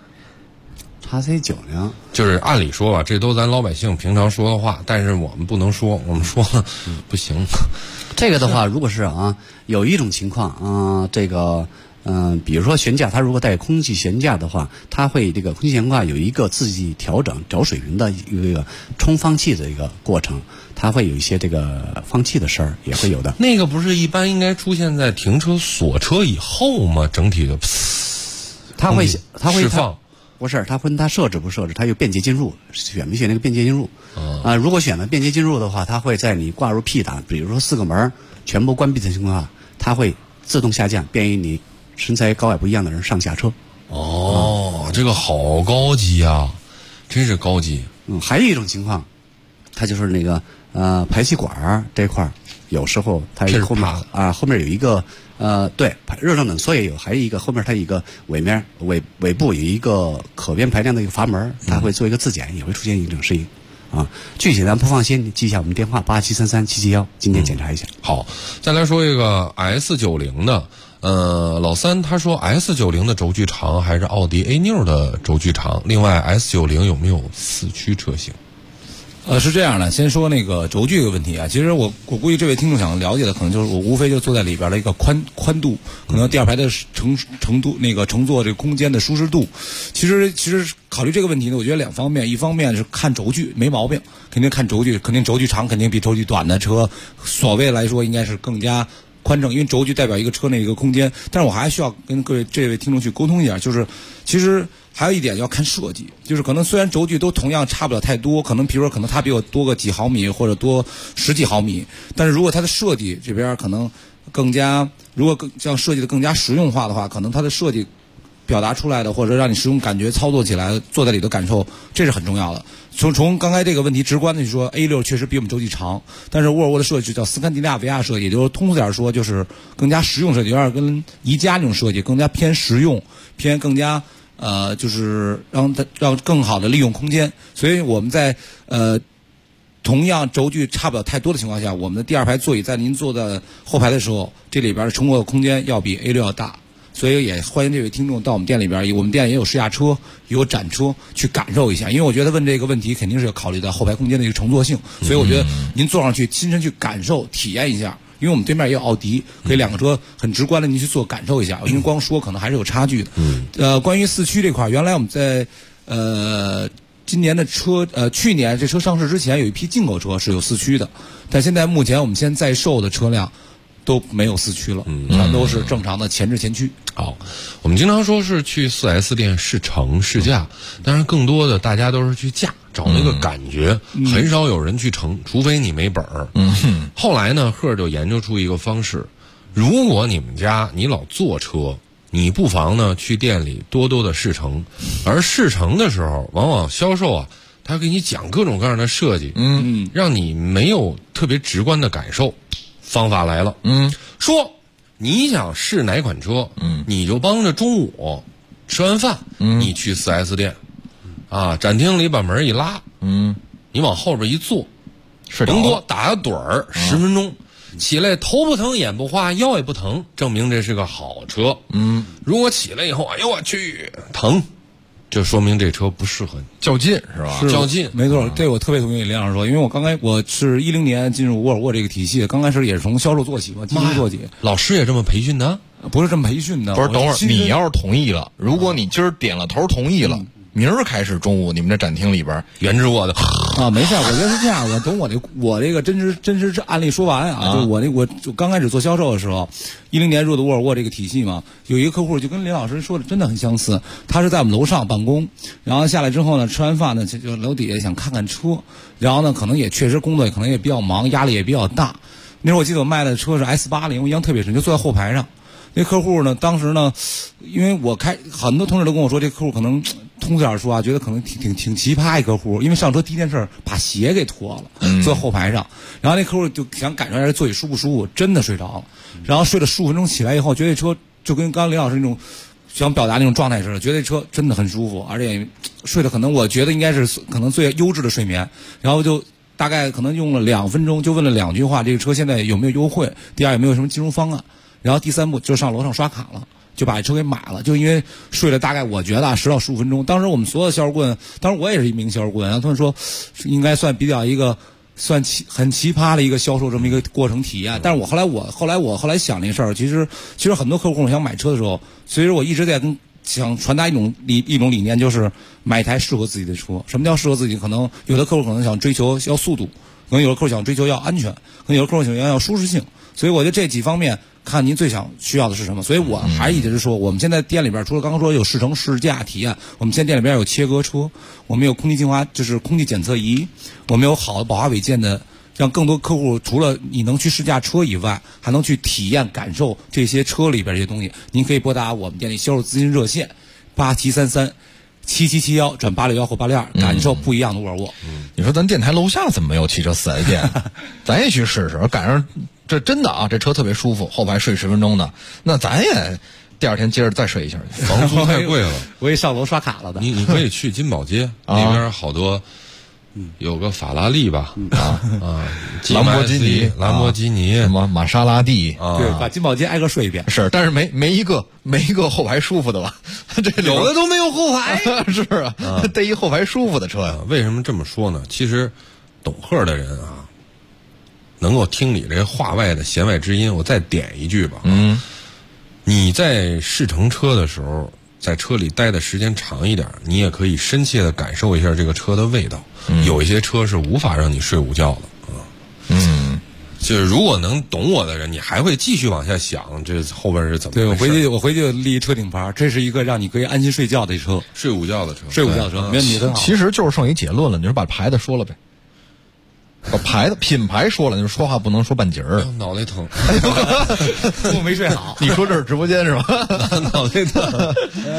Speaker 10: XC90
Speaker 7: 就是按理说吧，这都咱老百姓平常说的话，但是我们不能说，我们说不行。
Speaker 10: 这个的话，如果是有一种情况这个比如说悬架，它如果带空气悬架的话，它会这个空气悬架有一个自己调整找水平的一个冲放气的一个过程，它会有一些这个放气的声儿，也会有的。
Speaker 7: 那个不是一般应该出现在停车锁车以后吗？整体的，
Speaker 10: 它会
Speaker 7: 释放。
Speaker 10: 不是，它分它设置不设置，它有便捷进入，选没选那个便捷进入？如果选了便捷进入的话，它会在你挂入 P 档，比如说4个门全部关闭的情况下，它会自动下降，便于你身材高矮不一样的人上下车。
Speaker 7: 这个好高级啊，真是高级。
Speaker 10: 还有一种情况，它就是那个排气管这块儿，有时候它后面后面有一个对，热胀冷缩也有，还有一个后面它有一个尾部有一个可变排量的一个阀门，它会做一个自检，也会出现一种声音具体咱不放心，你记一下我们电话87337771，今天检查一下。
Speaker 7: 好，再来说一个 S90的，老三他说 S90的轴距长还是奥迪 A6 的轴距长？另外 S90有没有4驱车型？
Speaker 9: 是这样的，先说那个轴距这个问题啊。其实我估计这位听众想了解的，可能就是我无非就坐在里边的一个宽度，可能第二排的程度那个乘坐这个空间的舒适度。其实考虑这个问题呢，我觉得2方面，一方面是看轴距没毛病，肯定看轴距，肯定轴距长肯定比轴距短的车，所谓来说应该是更加宽正，因为轴距代表一个车内一个空间。但是我还需要跟各位这位听众去沟通一下，就是其实还有一点要看设计，就是可能虽然轴距都同样差不了太多，可能比如说可能它比我多个几毫米或者多10几毫米，但是如果它的设计这边可能更加，如果这样设计的更加实用化的话，可能它的设计表达出来的或者让你使用感觉操作起来坐在里的感受，这是很重要的。从刚才这个问题直观的去说 ，A6 确实比我们轴距长，但是沃尔沃的设计叫斯堪的纳维亚设计，也就是通俗点说就是更加实用设计，有点跟宜家那种设计更加偏实用，偏更加就是让更好的利用空间。所以我们在同样轴距差不了太多的情况下，我们的第二排座椅在您坐在后排的时候，这里边的乘坐空间要比 A6 要大。所以也欢迎这位听众到我们店里边，我们店也有试驾车，也有展车，去感受一下。因为我觉得问这个问题肯定是要考虑到后排空间的一个乘坐性，所以我觉得您坐上去亲身去感受体验一下。因为我们对面也有奥迪，可以2个车很直观的您去做感受一下，因为光说可能还是有差距的。关于4驱这块，原来我们在今年的车去年这车上市之前有一批进口车是有4驱的，但现在目前我们现在在售的车辆都没有4驱了，全都是正常的前置前驱。
Speaker 7: 好，我们经常说是去4S 店试乘试驾，但是更多的大家都是去驾，找那个感觉，很少有人去乘，除非你没本儿。后来呢，赫就研究出一个方式，如果你们家你老坐车，你不妨呢去店里多多的试乘，而试乘的时候，往往销售他给你讲各种各样的设计，让你没有特别直观的感受。方法来了，说你想试哪款车，你就帮着中午吃完饭，你去4S 店，展厅里把门一拉，你往后边一坐，甭多打个盹儿10分钟，起来头不疼眼不花腰也不疼，证明这是个好车。如果起来以后，哎呦我去疼， 这说明这车不适合你，
Speaker 8: 较劲是吧？
Speaker 7: 较劲，
Speaker 9: 没错，这我特别同意李老师说，因为我是10年进入沃尔沃这个体系，刚开始也是从销售做起嘛，经营做起。
Speaker 7: 老师也这么培训的？
Speaker 9: 不是这么培训的。
Speaker 8: 不是，等会儿你要是同意了，如果你今儿点了头同意了，明儿开始中午你们这展厅里边
Speaker 7: 原汁我的
Speaker 9: 啊，没事，我觉得是这样的。等我这个真实案例说完啊，就我就刚开始做销售的时候，10年入的沃尔沃这个体系嘛，有一个客户就跟林老师说的真的很相似，他是在我们楼上办公，然后下来之后呢，吃完饭呢就楼底下想看看车，然后呢可能也确实工作可能也比较忙，压力也比较大。那时候我记得我卖的车是 S80， 我印象特别深，就坐在后排上。那客户呢，当时呢，因为很多同事都跟我说，这客户可能通俗点说啊，觉得可能挺奇葩一客户，因为上车第一件事把鞋给脱了，坐后排上，然后那客户就想感受一下座椅舒不舒服，真的睡着了，然后睡了15分钟起来以后，觉得这车就跟刚刚林老师那种想表达那种状态似的，觉得这车真的很舒服，而且睡的可能我觉得应该是可能最优质的睡眠，然后就大概可能用了2分钟就问了2句话，这个车现在有没有优惠，第二有没有什么金融方案，然后第3步就上楼上刷卡了，就把这车给买了，就因为睡了大概我觉得10到15分钟。当时我们所有的销售顾问，当时我也是一名销售顾问，然后他们说应该算比较一个很奇葩的一个销售这么一个过程体验。但是我后来想这事儿，其实很多客户想买车的时候，其实我一直在想传达一种理念，就是买一台适合自己的车。什么叫适合自己？可能有的客户可能想追求要速度，可能有的客户想追求要安全，可能有的客户想要舒适性。所以我觉得这几方面看您最想需要的是什么。所以我还一直是说，我们现在店里边除了刚刚说有试乘试驾体验，我们现在店里边有切割车，我们有空气净化，就是空气检测仪，我们有好的宝华韦健的，让更多客户除了你能去试驾车以外，还能去体验感受这些车里边这些东西。您可以拨打我们店里销售咨询热线8733-7771转861或862，感受不一样的沃尔沃。
Speaker 8: 你说咱电台楼下怎么没有汽车4S店？咱也去试试，赶上这真的啊，这车特别舒服，后排睡10分钟的，那咱也第二天接着再睡一下去。
Speaker 7: 房租太贵了，
Speaker 9: 我也上楼刷卡了的。
Speaker 7: 你可以去金宝街里边好多。有个法拉利吧，
Speaker 8: 兰博基尼，什么玛莎拉蒂
Speaker 9: 对，把金宝街挨个睡一遍。
Speaker 8: 是，但是没一个后排舒服的吧？这
Speaker 7: 有的都没有后排。
Speaker 8: 是啊，得一后排舒服的车呀。
Speaker 7: 为什么这么说呢？其实懂贺的人啊，能够听你这话外的弦外之音。我再点一句吧，你在试乘车的时候，在车里待的时间长一点，你也可以深切的感受一下这个车的味道。有一些车是无法让你睡午觉的就是如果能懂我的人，你还会继续往下想这后边是怎么回事。
Speaker 9: 对，我回去立车顶牌，这是一个让你可以安心睡觉的车，
Speaker 7: 睡午觉的车，
Speaker 9: 没问题，很好。
Speaker 8: 其实就是剩一结论了，你说把牌子说了呗。把品牌说了，就是说话不能说半截儿。
Speaker 7: 脑袋疼，
Speaker 9: 我没睡好。
Speaker 8: 你说这是直播间是吧？
Speaker 7: 脑袋疼，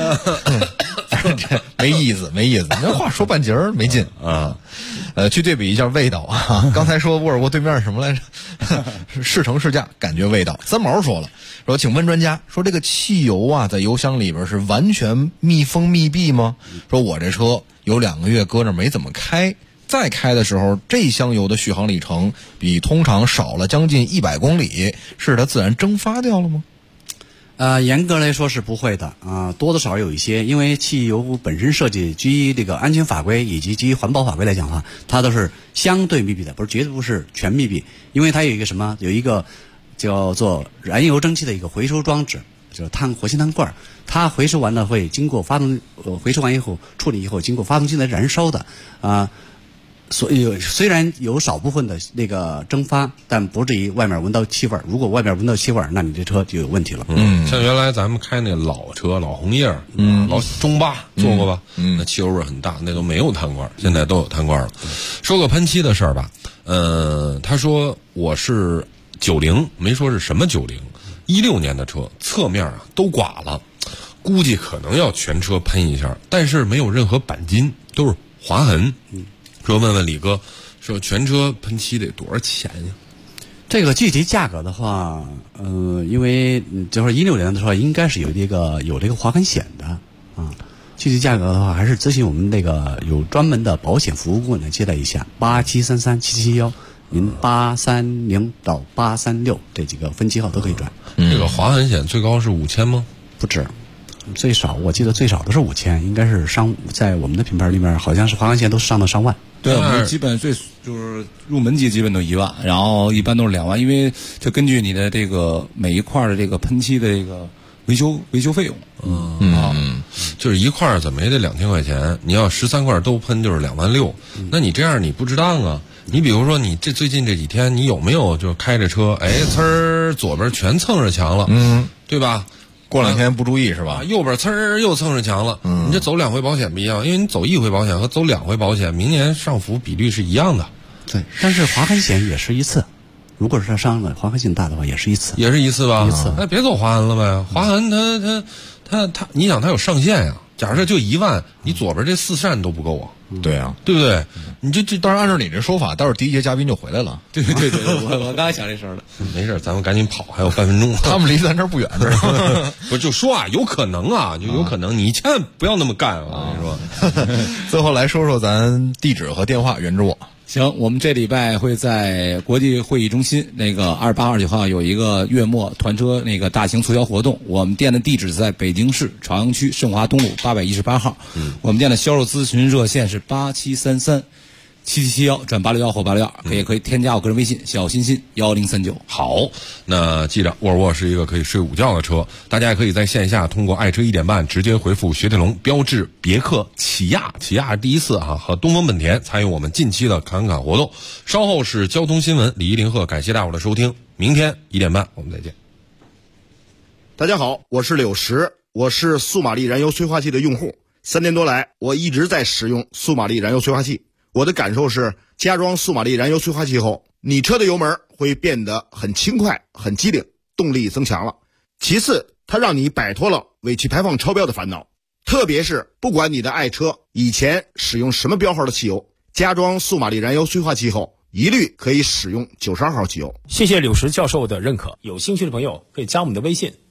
Speaker 8: 没意思。你这话说半截儿没劲啊。去对比一下味道啊。刚才说沃尔沃对面是什么来着？试乘试驾感觉味道。三毛说了，说请问专家，说这个汽油啊，在油箱里边是完全密封密闭吗？说我这车有2个月搁那没怎么开。再开的时候，这箱油的续航里程比通常少了将近100公里，是它自然蒸发掉了吗？
Speaker 10: 严格来说是不会的啊，多多少少有一些，因为汽油本身设计基于这个安全法规以及基于环保法规来讲的话，它都是相对密闭的，绝对不是全密闭，因为它有一个叫做燃油蒸汽的一个回收装置，就是活性炭罐，它回收完了会经过回收完以后处理以后，经过发动机来燃烧的所以虽然有少部分的那个蒸发，但不至于外面闻到气味。如果外面闻到气味，那你这车就有问题了。
Speaker 7: 像原来咱们开那老车，老红叶，老中巴坐过吧？那汽油味很大，那都没有碳罐，现在都有碳罐了。说个喷漆的事儿吧，他说我是90，没说是什么90，16年的车，侧面啊都刮了，估计可能要全车喷一下，但是没有任何钣金，都是划痕。说问问李哥，说全车喷漆得多少钱呀？
Speaker 10: 这个具体价格的话，因为就是16年的时候，应该是有这个划痕险的啊。具体价格的话，还是咨询我们那个有专门的保险服务顾问来接待一下，8733-7771，您830到836这几个分期号都可以转。
Speaker 7: 这个划痕险最高是5000吗？
Speaker 10: 不止。 最少我记得最少都是5000，应该是在我们的品牌里面，好像是滑杆鞋都是上到上万。
Speaker 9: 对，我们基本就是入门级基本都1万，然后一般都是2万，因为这根据你的这个每一块的这个喷漆的这个维修费用。
Speaker 7: 就是一块怎么也得2000块钱，你要13块都喷就是2万6，那你这样你不值当啊。你比如说你最近这几天你有没有就开着车，呲儿左边全蹭着墙了，对吧？
Speaker 8: 过2天不注意是吧？
Speaker 7: 右边呲儿又蹭着墙了，你这走2回保险不一样，因为你走1回保险和走2回保险，明年上浮比率是一样的。
Speaker 10: 对，但是划痕险也是一次，如果是它伤了划痕性大的话，也是一次，
Speaker 7: 也是一次吧？
Speaker 10: 一次，
Speaker 7: 那别走划痕了呗。划痕它，你想它有上限呀？假设就1万，你左边这4扇都不够啊。
Speaker 8: 对啊，
Speaker 7: 对不对？你这
Speaker 8: 当然按照你这说法，待会儿第一节嘉宾就回来了。
Speaker 20: 对，我刚才想这事儿了。
Speaker 7: 没事，咱们赶紧跑，还有半分钟。
Speaker 8: 他们离咱这儿不远，是吧？
Speaker 7: 不就说啊，有可能啊，就有可能，你千万不要那么干啊！我跟你说。
Speaker 8: 最后来说说咱地址和电话，原知我。
Speaker 9: 行，我们这礼拜会在国际会议中心那个28、29号有一个月末团车那个大型促销活动。我们店的地址在北京市朝阳区盛华东路818号。我们店的销售咨询热线是8733-7771转861或862，也可以添加我个人微信小欣欣1039。
Speaker 7: 好，那记着，沃尔沃是一个可以睡午觉的车，大家也可以在线下通过爱车1点半直接回复雪铁龙、标致、别克、起亚是第一次和东风本田参与我们近期的侃侃活动。稍后是交通新闻，李一林鹤，感谢大伙的收听，明天1点半我们再见。
Speaker 11: 大家好，我是柳石，我是速马力燃油催化器的用户，3年多来我一直在使用速马力燃油催化器。我的感受是，加装速马力燃油催化器后，你车的油门会变得很轻快、很机灵，动力增强了。其次，它让你摆脱了尾气排放超标的烦恼，特别是不管你的爱车以前使用什么标号的汽油，加装速马力燃油催化器后，一律可以使用92号汽油。
Speaker 14: 谢谢柳石教授的认可，有兴趣的朋友可以加我们的微信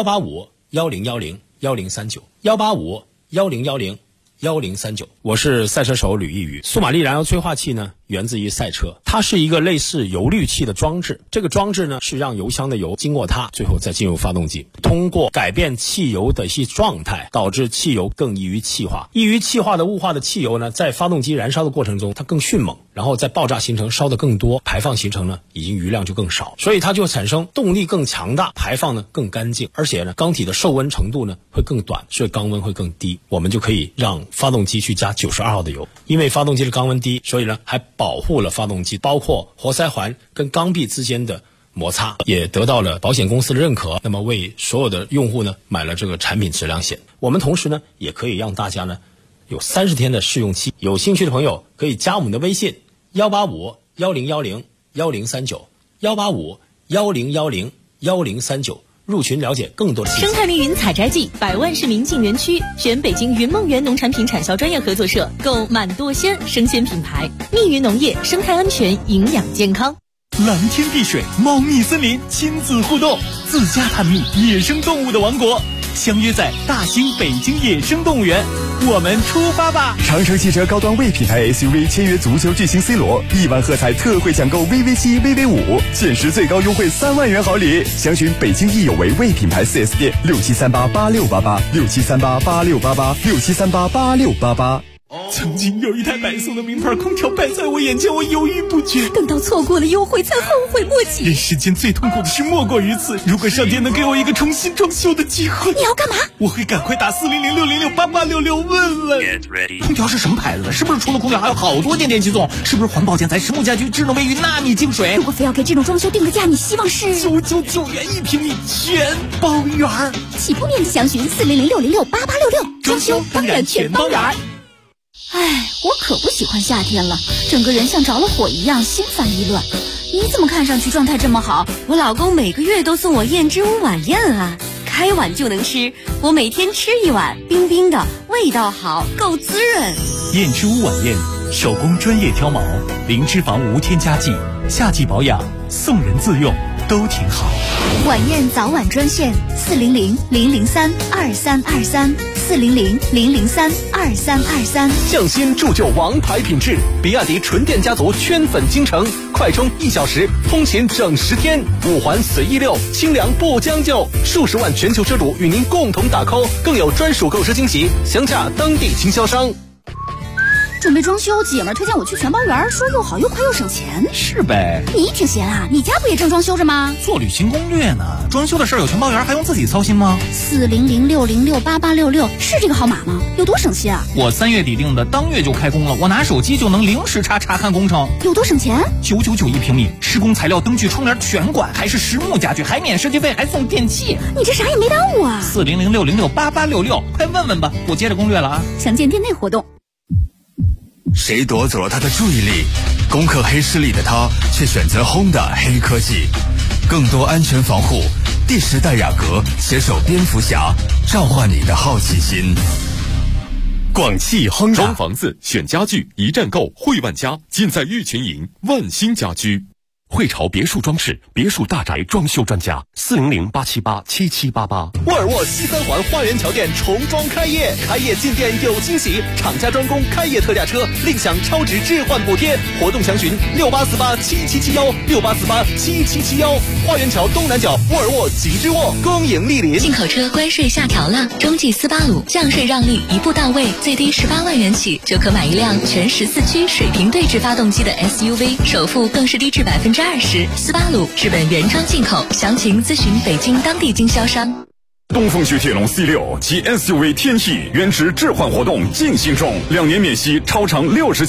Speaker 14: 185-1010-1039，185-1010-1039。我是赛车手吕一宇。速马力燃油催化器呢，源自于赛车，它是一个类似油滤器的装置。这个装置呢，是让油箱的油经过它，最后再进入发动机，通过改变汽油的一些状态，导致汽油更易于气化。易于气化的雾化的汽油呢，在发动机燃烧的过程中，它更迅猛，然后在爆炸形成烧得更多，排放形成呢，已经余量就更少，所以它就产生动力更强大，排放呢更干净，而且呢，缸体的受温程度呢会更短，所以缸温会更低。我们就可以让发动机去加92号的油，因为发动机的缸温低，所以呢还保护了发动机，包括活塞环跟缸壁之间的摩擦，也得到了保险公司的认可。那么为所有的用户呢买了这个产品质量险。我们同时呢也可以让大家呢有30天的试用期，有兴趣的朋友可以加我们的微信185-1010-1039，185-1010-1039入群了解更多的信息。
Speaker 18: 生态密云采摘季，100万市民进园区，选北京云梦园农产品产销专业合作社，购满舵鲜生鲜品牌。密云农业，生态安全，营养健康。
Speaker 3: 蓝天碧水，茂密森林，亲子互动，自家探秘野生动物的王国，相约在大兴北京野生动物园，我们出发吧！
Speaker 22: 长城汽车高端 V 品牌 SUV 签约足球巨星 C 罗，1万喝彩特惠抢购 VV7、VV5，限时最高优惠3万元好礼。详询北京易有为 V 品牌 4S 店，67388688，67388688，67388688。
Speaker 3: 曾经有一台白送的名牌空调摆在我眼前，我犹豫不决，
Speaker 18: 等到错过了优惠才后悔莫及。
Speaker 3: 人世间最痛苦的事莫过于此，如果上天能给我一个重新装修的机会，
Speaker 18: 你要干嘛？
Speaker 3: 我会赶快打400-606-8866问问。
Speaker 17: 空调是什么牌子的？是不是除了空调还有好多件电器送？是不是环保建材、实木家居、智能卫浴、纳米净水？
Speaker 18: 如果非要给这种装修定个价，你希望是
Speaker 3: 999元1平米，全包圆。
Speaker 18: 起步面积详询400-606-8866，装修当然全包圆。哎，我可不喜欢夏天了，整个人像着了火一样，心烦意乱。你怎么看上去状态这么好？
Speaker 15: 我老公每个月都送我燕之屋晚宴啊，开碗就能吃，我每天吃一碗，冰冰的，味道好，够滋润。
Speaker 3: 燕之屋晚宴，手工专业挑毛，零脂肪无添加剂，夏季保养，送人自用。
Speaker 17: 都挺好。
Speaker 18: 晚宴早晚专线400-003-2323，400-003-2323。
Speaker 3: 匠心铸就王牌品质，比亚迪纯电家族圈粉京城，快充1小时，通勤整10天，5环随意溜，清凉不将就，数十万全球车主与您共同打 call， 更有专属购车惊喜，详洽当地经销商。
Speaker 18: 准备装修，姐们儿推荐我去全包园，说又好又快又省钱。
Speaker 17: 是呗。
Speaker 18: 你挺闲啊？你家不也正装修着吗？
Speaker 17: 做旅行攻略呢。装修的事儿有全包园，还用自己操心吗
Speaker 18: ？400-606-8866是这个号码吗？有多省心啊？
Speaker 17: 我3月底定的，当月就开工了。我拿手机就能零时查看工程。
Speaker 18: 有多省钱
Speaker 17: ？999一平米，施工材料、灯具、窗帘全管，还是实木家具，还免设计费，还送电器。
Speaker 18: 你这啥也没耽误啊
Speaker 17: ！400-606-8866，快问问吧。我接着攻略了啊。
Speaker 18: 详见店内活动。
Speaker 22: 谁夺走了他的注意力？攻克黑势力的他，却选择Honda黑科技，更多安全防护。第10代雅阁携手蝙蝠侠，召唤你的好奇心。
Speaker 1: 广汽Honda装房子选家具，一站购汇万家，尽在玉群营万兴家居。汇潮别墅装饰，别墅大宅装修专家，400-878-7788。
Speaker 3: 沃尔沃西3环花园桥店重装开业，开业进店有惊喜，厂家专供开业特价车，另享超值置换补贴。活动详询68487771，68487771。花园桥东南角沃尔沃极致沃，恭迎莅临。
Speaker 13: 进口车关税下调了，中继斯巴鲁降税让利一步到位，最低18万元起就可买一辆全14驱水平对置发动机的 SUV， 首付更是低至20%。斯巴鲁日本原装进口，详情咨询北京当地经销商。
Speaker 2: 东风雪铁龙 C6 及 SUV 天翼原值置换活动进行中，2年免息，超长60